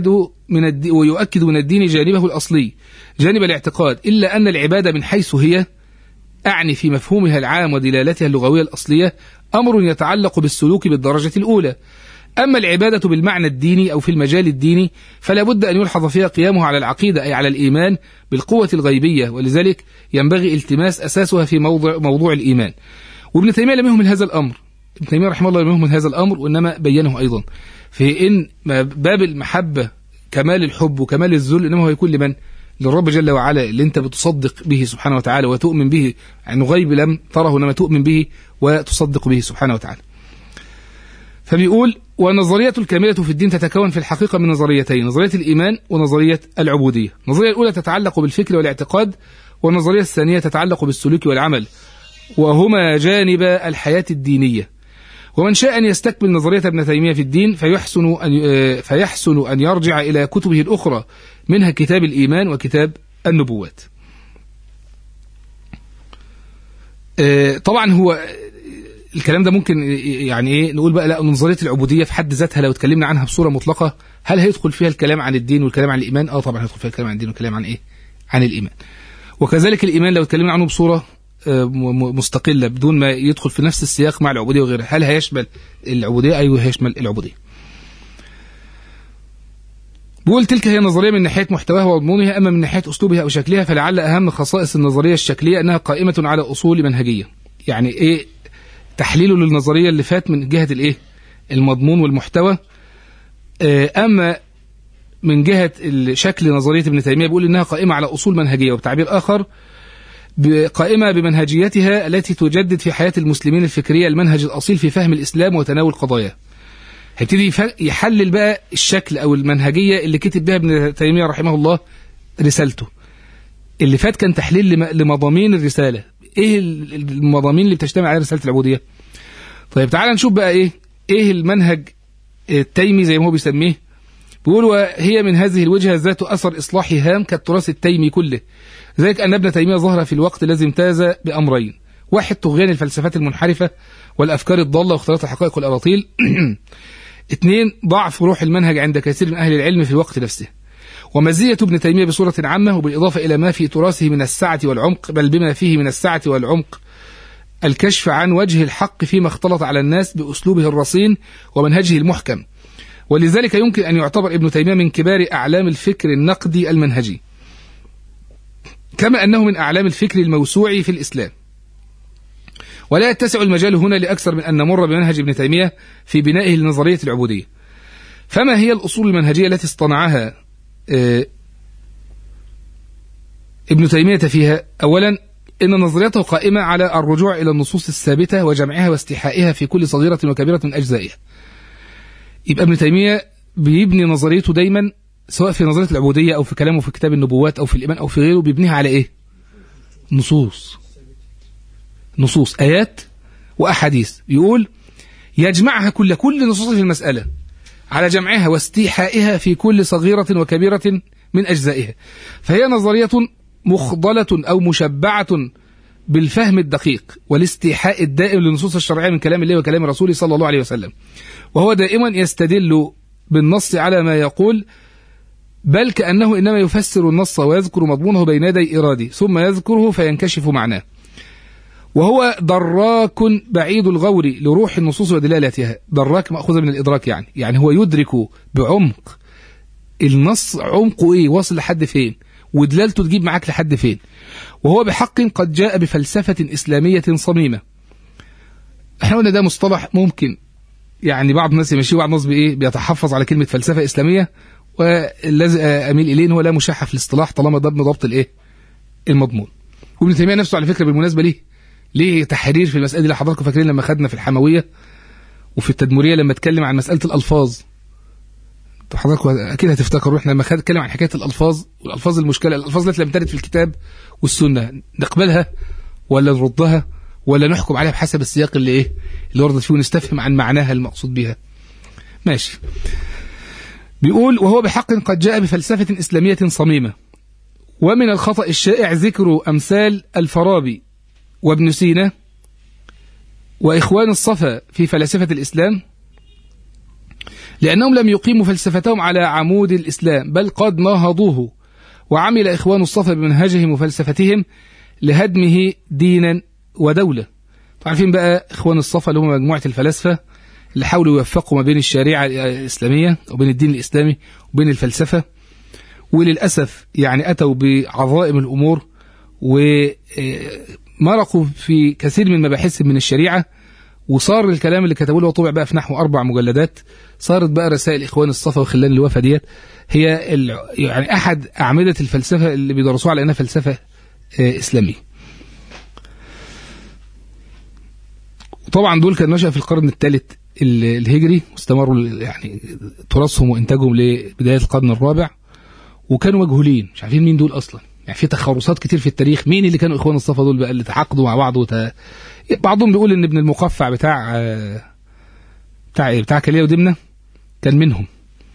يؤكد من الدين جانبه الأصلي جانب الاعتقاد، إلا أن العبادة من حيث هي أعني في مفهومها العام ودلالتها اللغوية الأصلية أمر يتعلق بالسلوك بالدرجة الأولى. أما العبادة بالمعنى الديني أو في المجال الديني فلا بد أن يلحظ فيها قيامه على العقيدة أي على الإيمان بالقوة الغيبية، ولذلك ينبغي التماس أساسها في موضوع الإيمان. وابن تيمية لم يهمل هذا الأمر، ابن تيمية رحمه الله لم يهمل هذا الأمر، وإنما بينه أيضا في إن باب المحبة كمال الحب وكمال الذل إنما هو يكون لمن؟ للرب جل وعلا اللي أنت بتصدق به سبحانه وتعالى وتؤمن به، عن غيب لم تره إنما تؤمن به وتصدق به سبحانه وتعالى. فبيقول ونظرية الكاملة في الدين تتكون في الحقيقة من نظريتين، نظرية الإيمان ونظرية العبودية. النظرية الأولى تتعلق بالفكر والاعتقاد، والنظرية الثانية تتعلق بالسلوك والعمل، وهما جانب الحياة الدينية. ومن شاء أن يستكمل نظرية ابن تيمية في الدين فيحسن أن يرجع إلى كتبه الأخرى، منها كتاب الإيمان وكتاب النبوات. طبعا هو الكلام ده ممكن يعني ايه نقول بقى لا، نظريه العبوديه في حد ذاتها لو اتكلمنا عنها بصوره مطلقه هل هيدخل فيها الكلام عن الدين والكلام عن الايمان؟ طبعا هيدخل فيها الكلام عن الدين والكلام عن ايه؟ عن الايمان. وكذلك الايمان لو اتكلمنا عنه بصوره مستقله بدون ما يدخل في نفس السياق مع العبوديه وغيرها، هل هيشمل العبوديه؟ ايوه هيشمل العبوديه. بقول تلك هي نظريه من ناحيه محتواها ومضمونها، اما من ناحيه اسلوبها او شكلها فلعل اهم خصائص النظريه الشكليه انها قائمه على اصول منهجيه. يعني ايه تحليله للنظريه اللي فات من جهه الايه؟ المضمون والمحتوى. اما من جهه شكل نظريه ابن تيميه بيقول انها قائمه على اصول منهجيه، وبتعبير اخر قائمه بمنهجيتها التي تجدد في حياه المسلمين الفكريه المنهج الاصيل في فهم الاسلام وتناول قضاياه. هيبتدي يحلل بقى الشكل او المنهجيه اللي كتب بها ابن تيميه رحمه الله رسالته. اللي فات كان تحليل لمضامين الرساله. ايه المضامين اللي بتجتمع عليها رساله العبوديه؟ طيب تعال نشوف بقى ايه المنهج التيمي زي ما هو بيسميه. بيقول وهي من هذه الوجهه ذات اثر اصلاحي هام كالتراث التيمي كله، ذلك ان ابن تيميه ظهر في الوقت الذي امتاز بامرين: واحد طغيان الفلسفات المنحرفه والافكار الضاله واختلاط الحقائق والاباطيل. اثنين ضعف روح المنهج عند كثير من اهل العلم في الوقت نفسه. ومزية ابن تيمية بصورة عامة وبالإضافة إلى ما في تراثه من السعة والعمق، بل بما فيه من السعة والعمق الكشف عن وجه الحق فيما اختلط على الناس بأسلوبه الرصين ومنهجه المحكم. ولذلك يمكن أن يعتبر ابن تيمية من كبار أعلام الفكر النقدي المنهجي، كما أنه من أعلام الفكر الموسوعي في الإسلام. ولا يتسع المجال هنا لأكثر من أن نمر بمنهج ابن تيمية في بنائه لنظرية العبودية. فما هي الأصول المنهجية التي اصطنعها ابن تيمية فيها؟ أولا إن نظريته قائمة على الرجوع إلى النصوص الثابتة وجمعها واستيحائها في كل صغيرة وكبيرة من أجزائها. يبقى ابن تيمية بيبني نظريته دايما سواء في نظرية العبودية أو في كلامه في كتاب النبوات أو في الإيمان أو في غيره، بيبنيها على إيه؟ نصوص آيات وأحاديث. يقول يجمعها كل نصوص في المسألة على جمعها واستيحائها في كل صغيرة وكبيرة من أجزائها. فهي نظرية مخضلة أو مشبعة بالفهم الدقيق والاستيحاء الدائم للنصوص الشرعية من كلام الله وكلام رسوله صلى الله عليه وسلم. وهو دائما يستدل بالنص على ما يقول، بل كأنه إنما يفسر النص ويذكر مضمونه بين يدي إرادي ثم يذكره فينكشف معناه. وهو دراك بعيد الغور لروح النصوص ودلالتها. دراك مأخوذة من الإدراك، يعني هو يدرك بعمق النص، عمقه إيه، واصل لحد فين، ودلالته تجيب معاك لحد فين. وهو بحق قد جاء بفلسفة إسلامية صميمة. احنا قلنا ده مصطلح ممكن يعني بعض الناس يمشي وبعض الناس بيتحفظ على كلمة فلسفة إسلامية، والذي أميل إليه هو لا مشاحة في الاصطلاح طالما ضمن ضبط المضمون. وابن تيمية نفسه على فكرة بالمناسبة ليه تحرير في المسألة دي. حضراتكم فاكرين لما خدنا في الحموية وفي التدمرية لما اتكلم عن مسألة الألفاظ، حضراتكم أكيد هتفتكروا احنا لما اتكلم عن حكاية الألفاظ والألفاظ المشكلة، الألفاظ التي لم ترد في الكتاب والسنة نقبلها ولا نردها ولا نحكم عليها بحسب السياق اللي وردت فيه ونستفهم عن معناها المقصود بها. ماشي. بيقول وهو بحق قد جاء بفلسفة إسلامية صميمة. ومن الخطأ الشائع ذكر أمثال الفارابي وابن سينا وإخوان الصفا في فلسفة الإسلام، لأنهم لم يقيموا فلسفتهم على عمود الإسلام بل قد ناهضوه. وعمل إخوان الصفا بمنهجهم وفلسفتهم لهدمه دينا ودولة. عارفين بقى إخوان الصفا اللي هم مجموعة الفلاسفة اللي حاولوا يوفقوا ما بين الشريعة الإسلامية وبين الدين الإسلامي وبين الفلسفة، وللأسف يعني أتوا بعظائم الأمور ومرقوا في كثير من مباحث من الشريعة. وصار الكلام اللي كتبوه له وطبع بقى في نحو 4 مجلدات، صارت بقى رسائل إخوان الصفا وخلان الوفا ديت هي يعني أحد أعمدة الفلسفة اللي بيدرسوها على أنها فلسفة إسلامية. طبعا دول كانوا نشأ في القرن الثالث الهجري واستمروا يعني تراثهم وإنتاجهم لبداية القرن الرابع، وكانوا مجهولين مش عارفين مين دول أصلا. يعني في تخرصات كتير في التاريخ مين اللي كانوا إخوان الصفا دول بقى اللي تعاقدوا مع بعض بعضهم بيقول إن ابن المقفع بتاع بتاع كلية ودمنة كان منهم.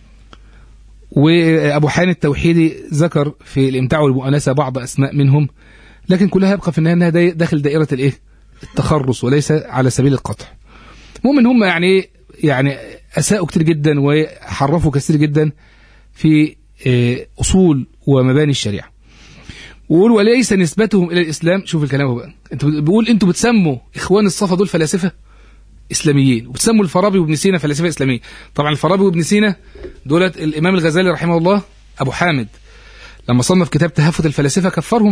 وأبو حان التوحيدي ذكر في الإمتاع والمؤانسة بعض أسماء منهم، لكن كلها يبقى في النهاية أنها داخل دائرة التخرص وليس على سبيل القطع. المهم هم يعني أساءوا كتير جدا وحرفوا كثير جدا في أصول ومباني الشريعة. وقول وليس نسبتهم إلى الإسلام. شوف الكلام بقى، بيقول أنتوا بتسموا إخوان الصفا دول فلاسفة إسلاميين، وبتسموا الفارابي وابن سينا فلاسفة إسلاميين. طبعا الفارابي وابن سينا دولت الإمام الغزالي رحمه الله أبو حامد لما صنف كتاب تهافت الفلاسفة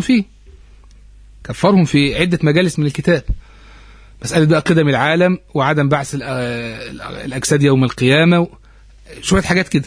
كفرهم في عدة مجالس من الكتاب، مسألة بقى قدم العالم وعدم بعث الأجساد يوم القيامة شوية حاجات كده.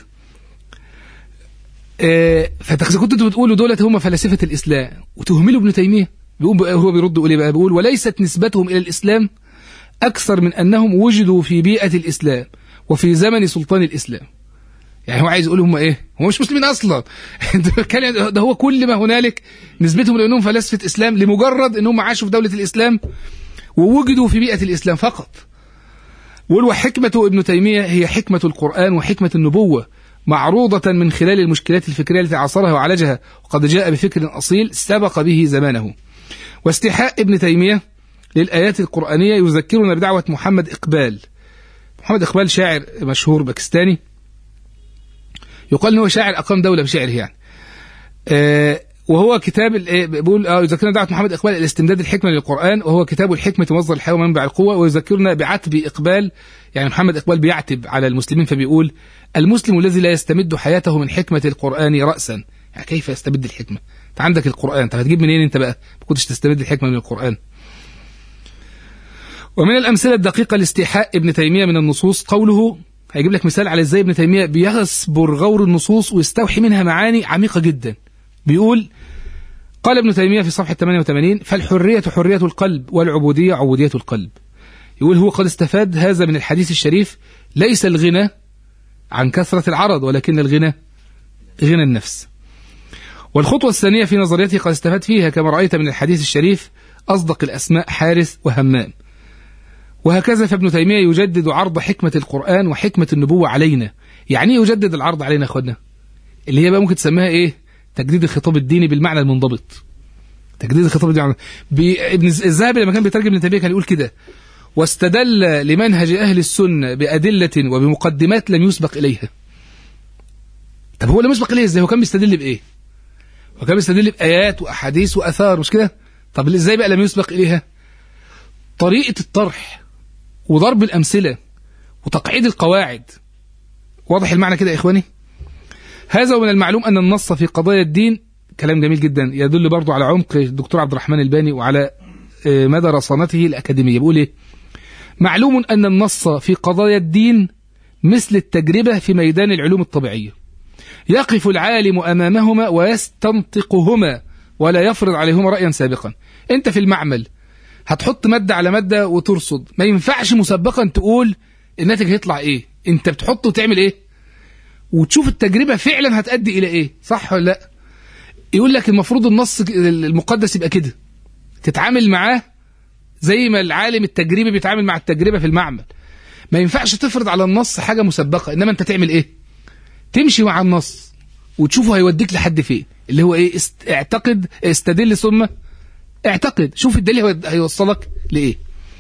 فإذا كنتوا بتقولوا دولت هم فلاسفة الإسلام وتهملوا ابن تيمية، هو بيرد يقول ايه بقى؟ بيقول وليست نسبتهم إلى الإسلام أكثر من أنهم وجدوا في بيئة الإسلام وفي زمن سلطان الإسلام. يعني هو عايز يقول هم ايه؟ هم مش مسلمين أصلا. ده هو كل ما هنالك نسبتهم لأنهم فلاسفة إسلام لمجرد أنهم عاشوا في دولة الإسلام ووجدوا في بيئة الإسلام فقط. وحكمة ابن تيمية هي حكمة القرآن وحكمة النبوة معروضة من خلال المشكلات الفكرية التي عاصرها وعالجها، وقد جاء بفكر أصيل سبق به زمانه. واستيحاء ابن تيمية للآيات القرآنية يذكرنا بدعوة محمد إقبال. محمد إقبال شاعر مشهور باكستاني، يقال أنه شاعر أقام دولة بشعره يعني. وهو كتاب بيقول يذكرنا دعوة محمد إقبال الاستمداد الحكمة للقرآن، وهو كتاب الحكمة مصدر الحياة ومنبع القوة. ويذكرنا بعتب إقبال، يعني محمد إقبال بيعتب على المسلمين فبيقول المسلم الذي لا يستمد حياته من حكمة القرآن رأسا. يعني كيف يستمد الحكمة؟ أنت عندك القرآن، طب هتجيب منين أنت بقى ما كنتش تستمد الحكمة من القرآن؟ ومن الأمثلة الدقيقة لاستيحاء ابن تيمية من النصوص قوله، هيجيب لك مثال على ازاي ابن تيمية بيغصبر غور النصوص ويستوحي منها معاني عميقة جدا. بيقول قال ابن تيمية في صفحة 88 فالحرية حرية القلب والعبودية عبودية القلب. يقول هو قد استفاد هذا من الحديث الشريف ليس الغنى عن كثرة العرض ولكن الغنى غنى النفس. والخطوة الثانية في نظريته قد استفاد فيها كما رأيت من الحديث الشريف أصدق الأسماء حارث وهمام. وهكذا فابن تيمية يجدد عرض حكمة القرآن وحكمة النبوة علينا. يعني يجدد العرض علينا أخواننا اللي هي بقى ممكن تسميها إيه؟ تجديد الخطاب الديني بالمعنى المنضبط. تجديد الخطاب الديني. ابن الذهبي لما كان بيترجم ابن تيمية كان يقول كده واستدل لمنهج أهل السنة بأدلة وبمقدمات لم يسبق إليها. طب هو لم يسبق إليه إزاي؟ هو كان بيستدل بإيه؟ هو كان بيستدل بآيات وأحاديث وأثار مش كده؟ طب إزاي بقى لم يسبق إليها؟ طريقة الطرح وضرب الأمثلة وتقعيد القواعد. واضح المعنى كده يا إخواني؟ هذا ومن المعلوم أن النص في قضايا الدين كلام جميل جدا يدل برضو على عمق الدكتور عبد الرحمن الباني وعلى مدى رصانته الأكاديمية. بيقول إيه؟ معلوم أن النص في قضايا الدين مثل التجربة في ميدان العلوم الطبيعية، يقف العالم أمامهما ويستنطقهما ولا يفرض عليهما رأيا سابقا. أنت في المعمل هتحط مادة على مادة وترصد، ما ينفعش مسبقا تقول الناتج هيطلع إيه. أنت بتحطه وتعمل إيه وتشوف التجربة فعلا هتؤدي إلى إيه، صح ولا لا؟ يقول لك المفروض النص المقدس يبقى كده، تتعامل معاه زي ما العالم التجريبي بيتعامل مع التجربة في المعمل. ما ينفعش تفرض على النص حاجة مسبقة، إنما أنت تعمل إيه؟ تمشي مع النص وتشوفه هيوديك لحد فين، اللي هو إيه؟ اعتقد، استدل ثم اعتقد، شوف الدليل هيوصلك لإيه.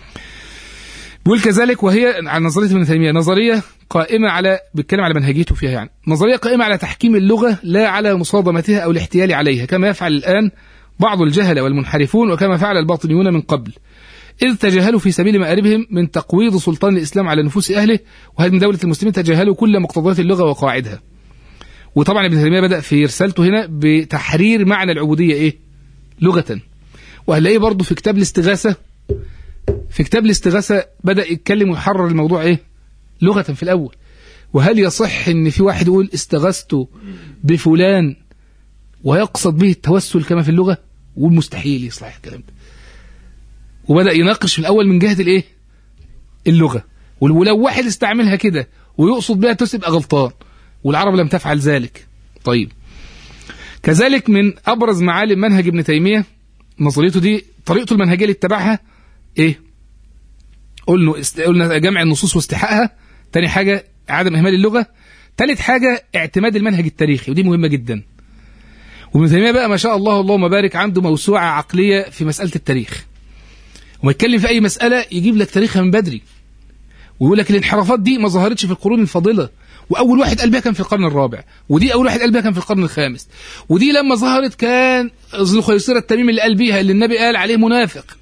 بيقول كذلك وهي عن نظرية ابن تيمية نظرية قائمة على، بيتكلم على منهجيته فيها، يعني نظرية قائمة على تحكيم اللغة لا على مصادمتها أو الاحتيال عليها كما يفعل الآن بعض الجهلة والمنحرفون وكما فعل الباطنيون من قبل، إذ تجاهلوا في سبيل مآربهم من تقويض سلطان الإسلام على نفوس أهله، وهل من دولة المسلمين تجاهلوا كل مقتضيات اللغة وقواعدها. وطبعا ابن تيمية بدأ في رسالته هنا بتحرير معنى العبودية إيه؟ لغة. وهنلاقيه برضه في كتاب الاستغاثة، في كتاب الاستغاثة بدأ يتكلم ويحرر الموضوع إيه؟ لغة في الأول. وهل يصح إن في واحد يقول استغثت بفلان ويقصد به التوسل كما في اللغة؟ والمستحيل يصلح الكلام ده. وبدأ يناقش في الأول من جهة الإيه؟ اللغة. ولو واحد استعملها كده ويقصد بها تبقى غلطان، والعرب لم تفعل ذلك. طيب كذلك من أبرز معالم منهج ابن تيمية نظريته دي طريقته المنهجية اللي اتبعها إيه؟ قلنا جمع النصوص واستحقاقها، تاني حاجة عدم إهمال اللغة. ثالث حاجة اعتماد المنهج التاريخي، ودي مهمة جدا. وابن تيمية بقى ما شاء الله اللهم بارك عنده موسوعة عقلية في مسألة التاريخ، وما يتكلم في أي مسألة يجيب لك تاريخها من بدري، ويقول لك الانحرافات دي ما ظهرتش في القرون الفاضلة، وأول واحد قال بها كان في القرن الرابع، ودي أول واحد قال بها كان في القرن الخامس، ودي لما ظهرت كان ذو خيصرة التميمي اللي قال بيها اللي النبي قال عليه منافق.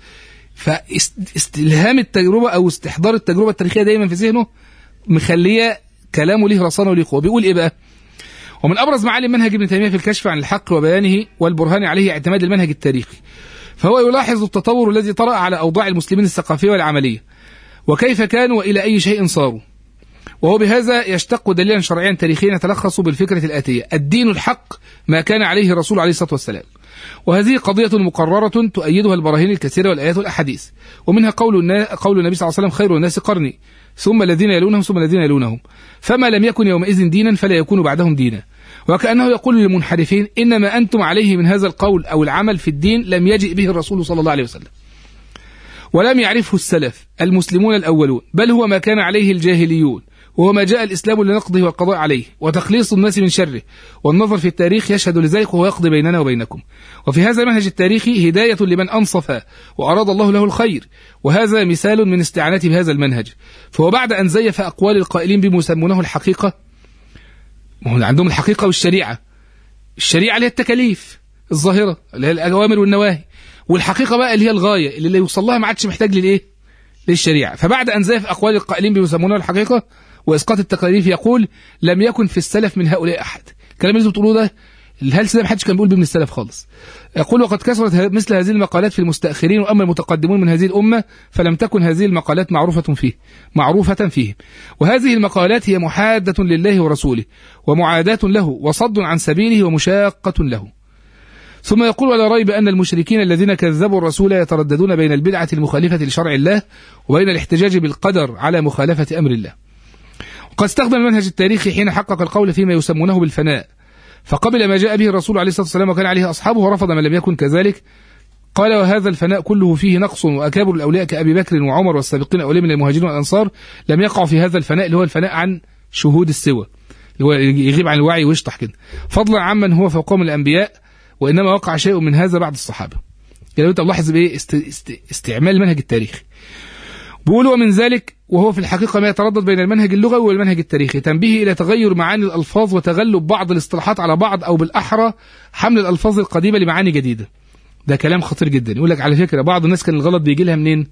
فاستلهام التجربة أو استحضار التجربة التاريخية دايما في ذهنه مخليه كلامه ليه رصانة وليه قوة. بيقول إيه بقى؟ ومن أبرز معالم منهج ابن تيمية في الكشف عن الحق وبيانه والبرهان عليه اعتماد المنهج التاريخي، فهو يلاحظ التطور الذي طرأ على أوضاع المسلمين الثقافية والعملية، وكيف كانوا وإلى أي شيء صاروا، وهو بهذا يشتق دليلا شرعيا تاريخيا يتلخص بالفكرة الآتية: الدين الحق ما كان عليه الرسول عليه الصلاة والسلام. وهذه قضية مقررة تؤيدها البراهين الكثيرة والآيات والأحاديث، ومنها قول النبي صلى الله عليه وسلم: خير الناس قرني ثم الذين يلونهم ثم الذين يلونهم، فما لم يكن يومئذ دينا فلا يكون بعدهم دينا. وكأنه يقول للمنحرفين: إنما أنتم عليه من هذا القول أو العمل في الدين لم يجئ به الرسول صلى الله عليه وسلم، ولم يعرفه السلف المسلمون الأولون، بل هو ما كان عليه الجاهليون، وهو ما جاء الإسلام لنقضه والقضاء عليه وتخليص الناس من شره، والنظر في التاريخ يشهد لذلك وهو يقضي بيننا وبينكم. وفي هذا المنهج التاريخي هداية لمن أنصف وأراد الله له الخير، وهذا مثال من استعانته بهذا المنهج. فهو بعد أن زيف أقوال القائلين بما يسمونه الحقيقة، ما هو عندهم الحقيقة والشريعة، الشريعة اللي هي التكاليف الظاهرة اللي هي الأوامر والنواهي، والحقيقة بقى اللي هي الغاية اللي يوصل لها ما عادش محتاج للإيه؟ للشريعة. فبعد أن زيف أقوال القائلين بما يسمونه الحقيقة وإسقاط التكاليف يقول: لم يكن في السلف من هؤلاء أحد. الكلام اللي انتوا بتقولوه ده الهلس ده ما حدش كان بيقول من السلف خالص. يقول: وقد كثرت مثل هذه المقالات في المستأخرين، وأما المتقدمون من هذه الأمة فلم تكن هذه المقالات معروفة فيه. وهذه المقالات هي محادة لله ورسوله ومعاداة له وصد عن سبيله ومشاقة له. ثم يقول: ولا ريب أن المشركين الذين كذبوا الرسول يترددون بين البدعة المخالفة لشرع الله وبين الاحتجاج بالقدر على مخالفة أمر الله. وقد استخدم المنهج التاريخي حين حقق القول فيما يسمونه بالفناء، فقبل ما جاء به الرسول عليه الصلاة والسلام وكان عليه أصحابه، ورفض من لم يكن كذلك. قال: وهذا الفناء كله فيه نقص، وأكابر الأولياء كأبي بكر وعمر والسابقين الأولين من المهاجرين والأنصار لم يقعوا في هذا الفناء، اللي هو الفناء عن شهود السوى، اللي هو يغيب عن الوعي ويشطح كده، فضلا عمن هو فوقهم الأنبياء، وإنما وقع شيء من هذا بعد الصحابة. يعني أنت ملاحظ بإيه استعمال المنهج التاريخي. بيقول: ومن ذلك وهو في الحقيقة ما يتردد بين المنهج اللغوي والمنهج التاريخي، تنبيه إلى تغير معاني الألفاظ وتغلب بعض الاصطلاحات على بعض، أو بالأحرى حمل الألفاظ القديمة لمعاني جديدة. ده كلام خطير جدا. يقول لك على فكرة بعض الناس كان الغلط بيجي لها منين؟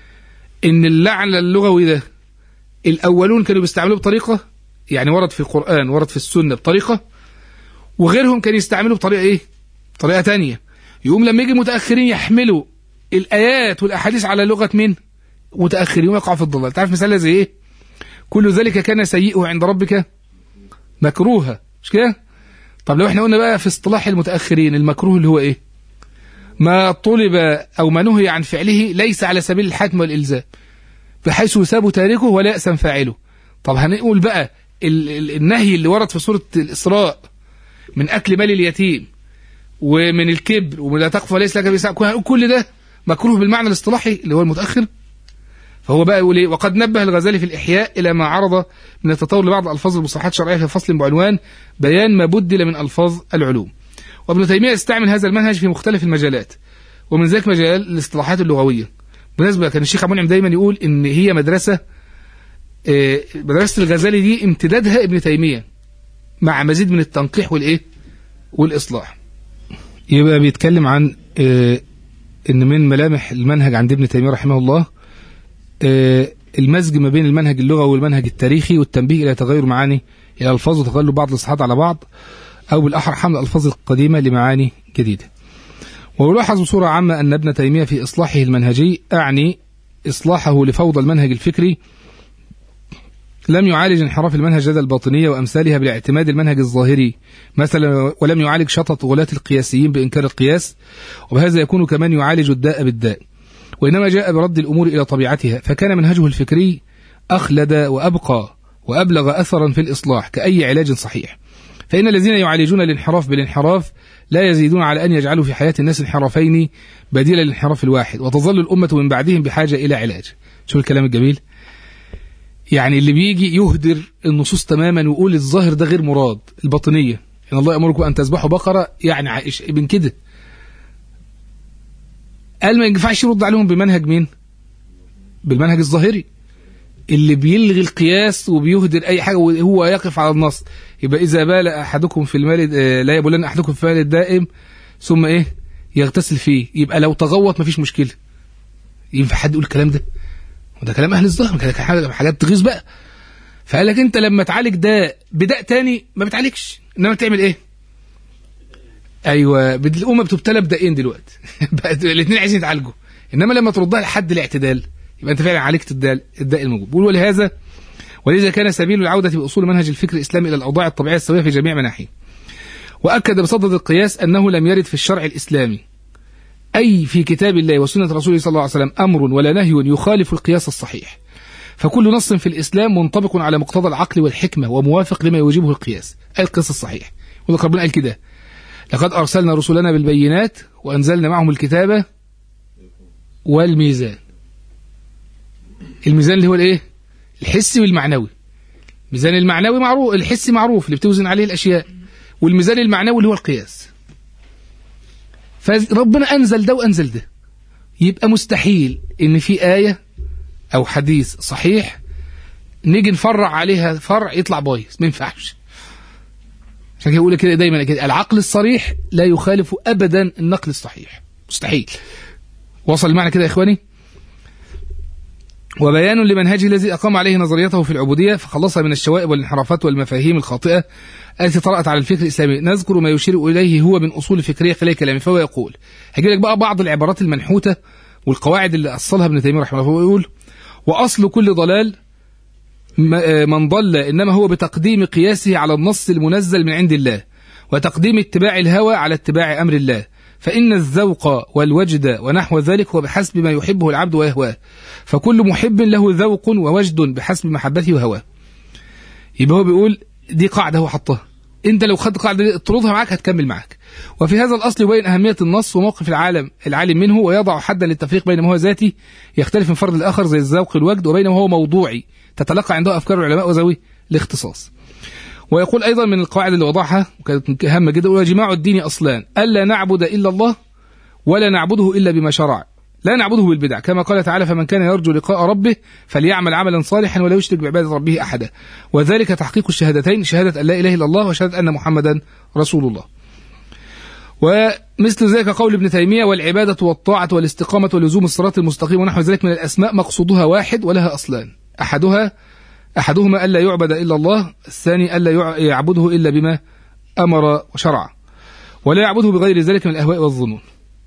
إن اللعنة اللغوي ده الأولون كانوا بيستعملوه بطريقة، يعني ورد في القرآن ورد في السنة بطريقة، وغيرهم كان يستعملوا بطريقة إيه؟ طريقة تانية. يقوم لما يجي متأخرين يحملوا الآيات والأحاديث على لغة مين؟ متأخرين، ويقعوا في الضلال. تعرف مثال زي إيه؟ كل ذلك كان سيئه عند ربك مكروها، مش كده؟ طب لو احنا قلنا بقى في اصطلاح المتأخرين المكروه اللي هو إيه؟ ما طلب أو ما نهي عن فعله ليس على سبيل الحتم والإلزام، بحيث يثاب تاركه ولا يأثم فاعله. طب هنقول بقى النهي اللي ورد في سورة الإسراء من أكل مال اليتيم ومن الكبر ومن لا تقف ليس لك بسعى، كل ده مكروه بالمعنى الاصطلاحي اللي هو المتأخر. فهو بقى يقول ايه؟ وقد نبه الغزالي في الإحياء إلى ما عرض من التطور لبعض ألفاظ المصطلحات الشرعية في فصل بعنوان بيان ما بدل من ألفاظ العلوم. وابن تيمية استعمل هذا المنهج في مختلف المجالات، ومن ذلك مجال الاصطلاحات اللغوية. بالنسبة كان الشيخ عبد المنعم دايما يقول إن هي مدرسة الغزالي دي امتدادها ابن تيمية مع مزيد من التنقيح والإيه والإصلاح. يبقى بيتكلم عن إن من ملامح المنهج عند ابن تيمية رحمه الله المزج ما بين المنهج اللغوي والمنهج التاريخي، والتنبيه إلى تغير معاني الألفاظ وتغلب بعض الإصطلاحات على بعض، أو بالأحرى حمل الألفاظ القديمة لمعاني جديدة. ويلاحظ بصورة عامة أن ابن تيمية في إصلاحه المنهجي، أعني إصلاحه لفوضى المنهج الفكري، لم يعالج انحراف المنهج لدى الباطنية وأمثالها بالاعتماد المنهج الظاهري مثلا، ولم يعالج شطط غلاة القياسيين بإنكار القياس، وبهذا يكون كمان يعالج الداء بالداء، وإنما جاء برد الأمور إلى طبيعتها. فكان منهجه الفكري أخلد وأبقى وأبلغ أثرا في الإصلاح كأي علاج صحيح. فإن الذين يعالجون الانحراف بالانحراف لا يزيدون على أن يجعلوا في حياة الناس انحرافين بديل الانحراف الواحد، وتظل الأمة من بعدهم بحاجة إلى علاج. شو الكلام الجميل؟ يعني اللي بيجي يهدر النصوص تماما ويقول الظاهر ده غير مراد، الباطنية إن الله يأمركم أن تذبحوا بقرة، يعني عائشة ابن كده قال ما ينفعش يرد عليهم بمنهج مين؟ بالمنهج الظاهري اللي بيلغي القياس وبيهدر أي حاجة وهو يقف على النص. يبقى إذا بال أحدكم في المال لا يبولن أحدكم في المال الدائم ثم إيه يغتسل فيه، يبقى لو تغوط مفيش مشكلة. ينفع حد يقول الكلام ده؟ وده كلام أهل الظاهر، حاجات تغيظ بقى. فقال لك أنت لما تعالج ده بداء تاني ما بتعالجش، إنما تعمل إيه؟ أيوة الأمة بتبتلى بدائين دلوقتي الاثنين عايزين يتعالجوا، إنما لما تردها لحد الاعتدال يبقى أنت فعلا عالجت الداء الموجود. بيقول ولذا كان سبيل العودة بأصول منهج الفكر الإسلامي إلى الأوضاع الطبيعية السوية في جميع مناحيه. وأكد بصدد القياس أنه لم يرد في الشرع الإسلامي أي في كتاب الله وسنة رسوله صلى الله عليه وسلم أمر ولا نهي يخالف القياس الصحيح، فكل نص في الإسلام منطبق على مقتضى العقل والحكمة وموافق لما يوجبه القياس الصحيح. وذلك ربنا قال كده: لقد أرسلنا رسلنا بالبينات وأنزلنا معهم الكتاب والميزان. الميزان اللي هو الايه؟ الحسي والمعنوي. الميزان المعنوي معروف، الحسي معروف اللي بتوزن عليه الأشياء، والميزان المعنوي اللي هو القياس. فربنا أنزل ده وأنزل ده، يبقى مستحيل إن في آية أو حديث صحيح نيجي نفرع عليها فرع يطلع بايظ، ما ينفعش. عشان كده يقول كده دايما كده: العقل الصريح لا يخالف أبدا النقل الصحيح، مستحيل. وصل المعنى كده يا إخواني؟ وبيان لمنهجه الذي أقام عليه نظريته في العبودية فخلصها من الشوائب والانحرافات والمفاهيم الخاطئة التي طرأت على الفكر الإسلامي. نذكر ما يشير إليه هو من أصول فكرية خلال كلامه. فهو يقول، هجيب لك بقى بعض العبارات المنحوتة والقواعد اللي أصلها ابن تيمية رحمه الله. هو يقول: وأصل كل ضلال من ضل إنما هو بتقديم قياسه على النص المنزل من عند الله، وتقديم اتباع الهوى على اتباع أمر الله، فإن الذوق والوجد ونحو ذلك هو بحسب ما يحبه العبد ويهواه، فكل محب له ذوق ووجد بحسب محبته وهواه. يبقى هو بيقول دي قاعدة هو حطها، انت لو خدت قاعدة دي تطردها معاك هتكمل معاك. وفي هذا الأصل يبين أهمية النص وموقف العالم منه، ويضع حدا للتفريق بين ما هو ذاتي يختلف من فرد الآخر زي الذوق والوجد، وبين ما هو موضوعي تتلقى عنده أفكار العلماء وذوي الاختصاص. ويقول أيضا من القواعد اللي وضعها وكانت هامة جدا: وجماع الدين أصلان، ألا نعبد إلا الله ولا نعبده إلا بما شرع، لا نعبده بالبدع، كما قال تعالى: فمن كان يرجو لقاء ربه فليعمل عملا صالحا ولا يشرك بعبادة ربه أحدا، وذلك تحقيق الشهادتين، شهادة أن لا إله إلا الله وشهادة أن محمدا رسول الله. ومثل ذلك قول ابن تيمية: والعبادة والطاعة والاستقامة ولزوم الصراط المستقيم ونحو ذلك من الأسماء مقصودها واحد ولها أصلان، أحدهما ألا يعبد إلا الله، الثاني ألا يعبده إلا بما أمر وشرع، ولا يعبده بغير ذلك من الأهواء والظنون.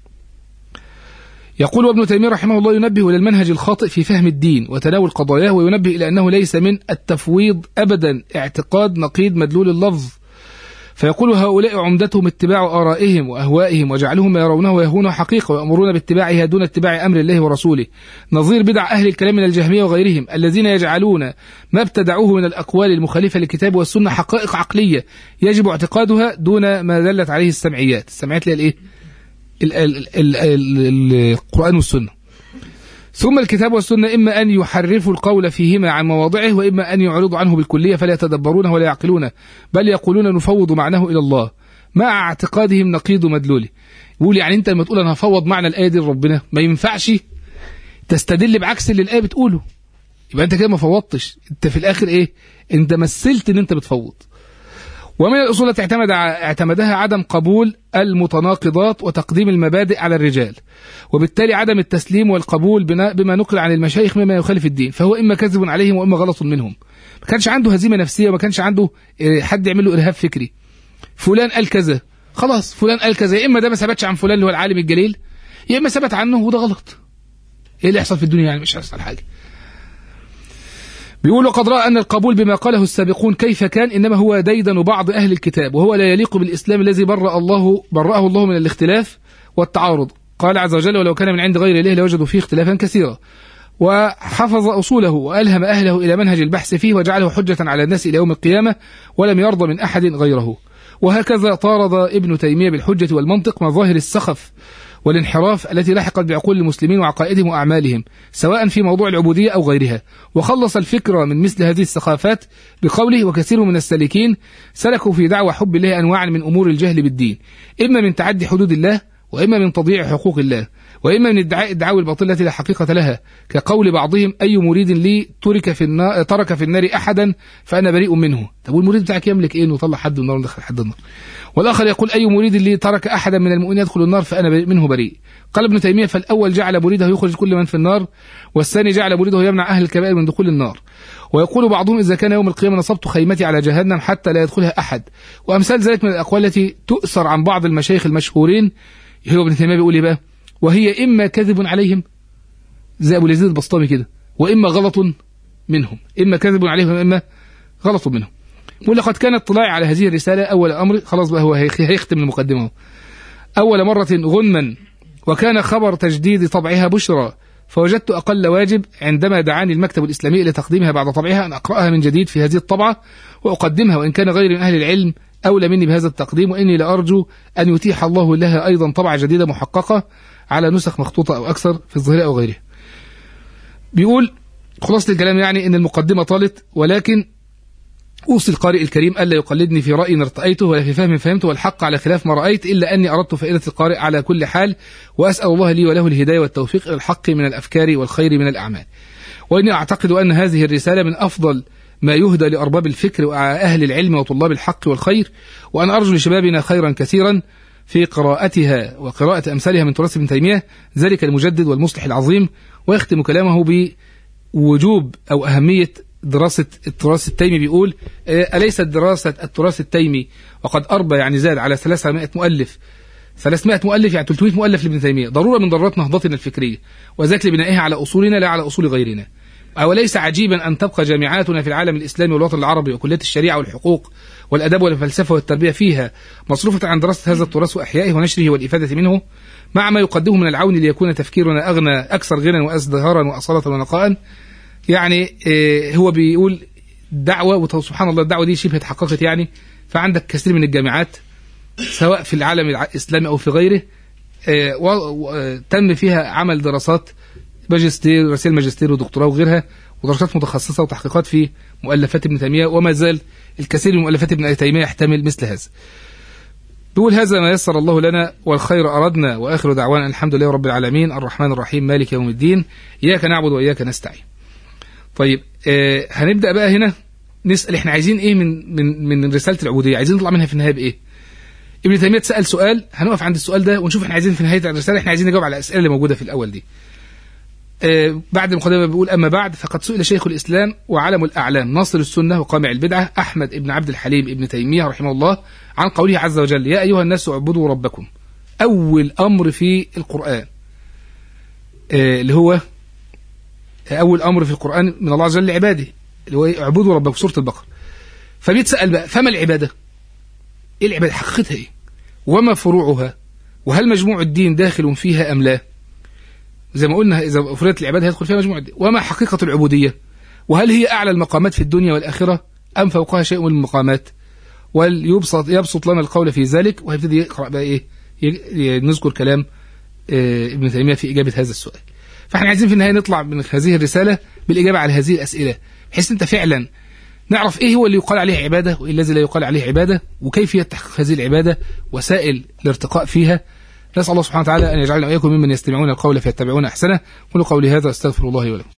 يقول ابن تيمية رحمه الله: ينبه إلى المنهج الخاطئ في فهم الدين وتناول قضاياه، وينبه إلى أنه ليس من التفويض أبدا اعتقاد نقيض مدلول اللفظ، فيقول: هؤلاء عمدتهم اتباع آرائهم وأهوائهم، وجعلهم ما يرونه ويهونه حقيقة، ويأمرون باتباعها دون اتباع أمر الله ورسوله، نظير بدع أهل الكلام من الجهمية وغيرهم الذين يجعلون ما ابتدعوه من الأقوال المخالفة للكتاب والسنة حقائق عقلية يجب اعتقادها دون ما دلت عليه السمعيات. السمعيات اللي هي القرآن والسنة. ثم الكتاب والسنة إما أن يحرفوا القول فيهما عن مواضعه، وإما أن يعرضوا عنه بالكلية فلا يتدبرونه ولا يعقلونه، بل يقولون نفوض معناه إلى الله مع اعتقادهم نقيض مدلوله. يقول يعني أنت لما تقول أنا هفوض معنى الآية دي لربنا ما ينفعش تستدل بعكس اللي الآية بتقوله، يبقى أنت كده ما فوضتش، أنت في الآخر إيه؟ أنت مثلت أن أنت بتفوض. ومن الأصول التي اعتمدها عدم قبول المتناقضات وتقديم المبادئ على الرجال، وبالتالي عدم التسليم والقبول بما نقل عن المشايخ مما يخالف الدين، فهو إما كذب عليهم وإما غلط منهم. ما كانش عنده هزيمة نفسية وما كانش عنده حد يعمل له إرهاب فكري. فلان قال كذا، خلاص فلان قال كذا، يا إما ده ما ثبتش عن فلان اللي هو العالم الجليل، يا إما ثبت عنه وده غلط. إيه اللي يحصل في الدنيا؟ يعني مش هيحصل حاجة. بيقول: وقد رأى أن القبول بما قاله السابقون كيف كان إنما هو ديدن بعض أهل الكتاب، وهو لا يليق بالإسلام الذي برأه الله من الاختلاف والتعارض. قال عز وجل: ولو كان من عند غير الله لوجدوا فيه اختلافا كثيرا. وحفظ أصوله وألهم أهله إلى منهج البحث فيه وجعله حجة على الناس إلى يوم القيامة ولم يرضى من أحد غيره. وهكذا طارد ابن تيمية بالحجة والمنطق مظاهر السخف والانحراف التي لحقت بعقول المسلمين وعقائدهم وأعمالهم سواء في موضوع العبودية أو غيرها. وخلص الفكرة من مثل هذه الثقافات بقوله: وكثير من السالكين سلكوا في دعوى حب الله أنواعا من أمور الجهل بالدين، إما من تعدي حدود الله، وإما من تضييع حقوق الله، وإما من الدعاوى الباطلة التي لا حقيقة لها، كقول بعضهم: أي مريد لي ترك في النار أحدا فأنا بريء منه. طب والمريد بتاعك يملك إيه وطلع حد النار ودخل حد النار؟ والآخر يقول: أي مريد لي ترك أحدا من المؤمنين يدخل النار فأنا منه بريء. قال ابن تيمية: فالأول جعل مريده يخرج كل من في النار، والثاني جعل مريده يمنع أهل الكبائر من دخول النار. ويقول بعضهم: إذا كان يوم القيامة نصبت خيمتي على جهنم حتى لا يدخلها أحد. وأمثال ذلك من الأقوال التي تؤثر عن بعض المشايخ المشهورين. هو ابن تيمية بيقول إيه بقى؟ وهي إما كذب عليهم زي أبو اليزيد البسطامي كده، وإما غلط منهم. إما كذب عليهم وإما غلط منهم. ولقد كان اطلاعي على هذه الرسالة أول أمر، خلاص بقى هو هيختم المقدمة، أول مرة غنما، وكان خبر تجديد طبعها بشرى، فوجدت أقل واجب عندما دعاني المكتب الإسلامي لتقديمها بعد طبعها أن أقرأها من جديد في هذه الطبعة وأقدمها، وإن كان غير من أهل العلم أولى مني بهذا التقديم، وإني لأرجو أن يتيح الله لها أيضا طبعة جديدة محققة على نسخ مخطوطة أو أكثر في الظاهرة أو غيرها. بيقول خلاصة الكلام يعني إن المقدمة طالت، ولكن أوصي القارئ الكريم ألا يقلدني في رأي ارتأيته ولا في فهم فهمته، والحق على خلاف ما رأيت، إلا أني أردت فائدة القارئ على كل حال، وأسأل الله لي وله الهداية والتوفيق إلى الحق من الأفكار والخير من الأعمال. وإني أعتقد أن هذه الرسالة من أفضل ما يهدى لأرباب الفكر وأهل العلم وطلاب الحق والخير، وأن أرجو لشبابنا خيرا كثيرا في قراءتها وقراءة أمثالها من تراث ابن تيمية ذلك المجدد والمصلح العظيم. ويختم كلامه بوجوب أو أهمية دراسة التراث التيمي. بيقول: أليست دراسة التراث التيمي وقد أربى يعني زاد على 300 مؤلف يعني 300 مؤلف لابن تيمية ضرورة من ضرورات نهضتنا الفكرية، وذلك لبنائها على أصولنا لا على أصول غيرنا. أوليس عجيبا أن تبقى جامعاتنا في العالم الإسلامي والوطن العربي وكليات الشريعة والحقوق والأدب والفلسفة والتربية فيها مصروفة عن دراسة هذا التراث وإحيائه ونشره والإفادة منه، مع ما يقدمه من العون ليكون تفكيرنا أغنى أكثر غنى وأزدهارا وأصالة ونقاء. يعني هو بيقول دعوة، وسبحان الله الدعوة دي شبه اتحققت يعني. فعندك كثير من الجامعات سواء في العالم الإسلامي أو في غيره تم فيها عمل دراسات ماجستير، رسائل ماجستير ودكتوراه وغيرها، ودراسات متخصصة وتحقيقات في مؤلفات ابن تيمية، وما زال الكثير من مؤلفات ابن تيمية يحتمل مثل هذا. بيقول: هذا ما يسر الله لنا والخير أردنا، وآخر دعوانا الحمد لله رب العالمين الرحمن الرحيم مالك يوم الدين إياك نعبد وإياك نستعين. طيب هنبدأ بقى هنا نسأل احنا عايزين ايه من رسالة العبودية، عايزين نطلع منها في النهاية بايه. ابن تيمية سأل سؤال، هنقف عند السؤال ده ونشوف احنا عايزين في نهاية الرسالة احنا عايزين نجاوب على الأسئلة اللي موجودة في الأول دي. بعد المقدمة بيقول: أما بعد، فقد سئل شيخ الإسلام وعلم الأعلام ناصر السنة وقامع البدعة أحمد ابن عبد الحليم ابن تيمية رحمه الله عن قوله عز وجل: يا أيها الناس اعبدوا ربكم. أول أمر في القرآن اللي هو أول أمر في القرآن من الله عز وجل لعباده اللي هو اعبدوا ربكم، سورة البقرة. فبيتسأل بقى: فما العبادة؟ إيه العبادة؟ حقيقتها إيه؟ وما فروعها؟ وهل مجموع الدين داخل فيها أم لا؟ زي ما قلنا إذا أفردت العبادة هيدخل فيها مجموع الدين. وما حقيقة العبودية؟ وهل هي أعلى المقامات في الدنيا والآخرة أم فوقها شيء من المقامات؟ يبسط لنا القول في ذلك. وهيبتدي يقرأ بقى إيه؟ نذكر كلام ابن تيمية في إجابة هذا السؤال. فاحنا عايزين في النهاية نطلع من هذه الرسالة بالإجابة على هذه الأسئلة، بحيث أنت فعلا نعرف إيه هو اللي يقال عليه عبادة وإيه الذي لا يقال عليه عبادة، وكيفية تحقيق هذه العبادة، وسائل الارتقاء فيها. نسأل الله سبحانه وتعالى أن يجعلنا وإياكم ممن يستمعون القول فيتبعون أحسنه. قولوا قولي هذا، أستغفر الله ولكم.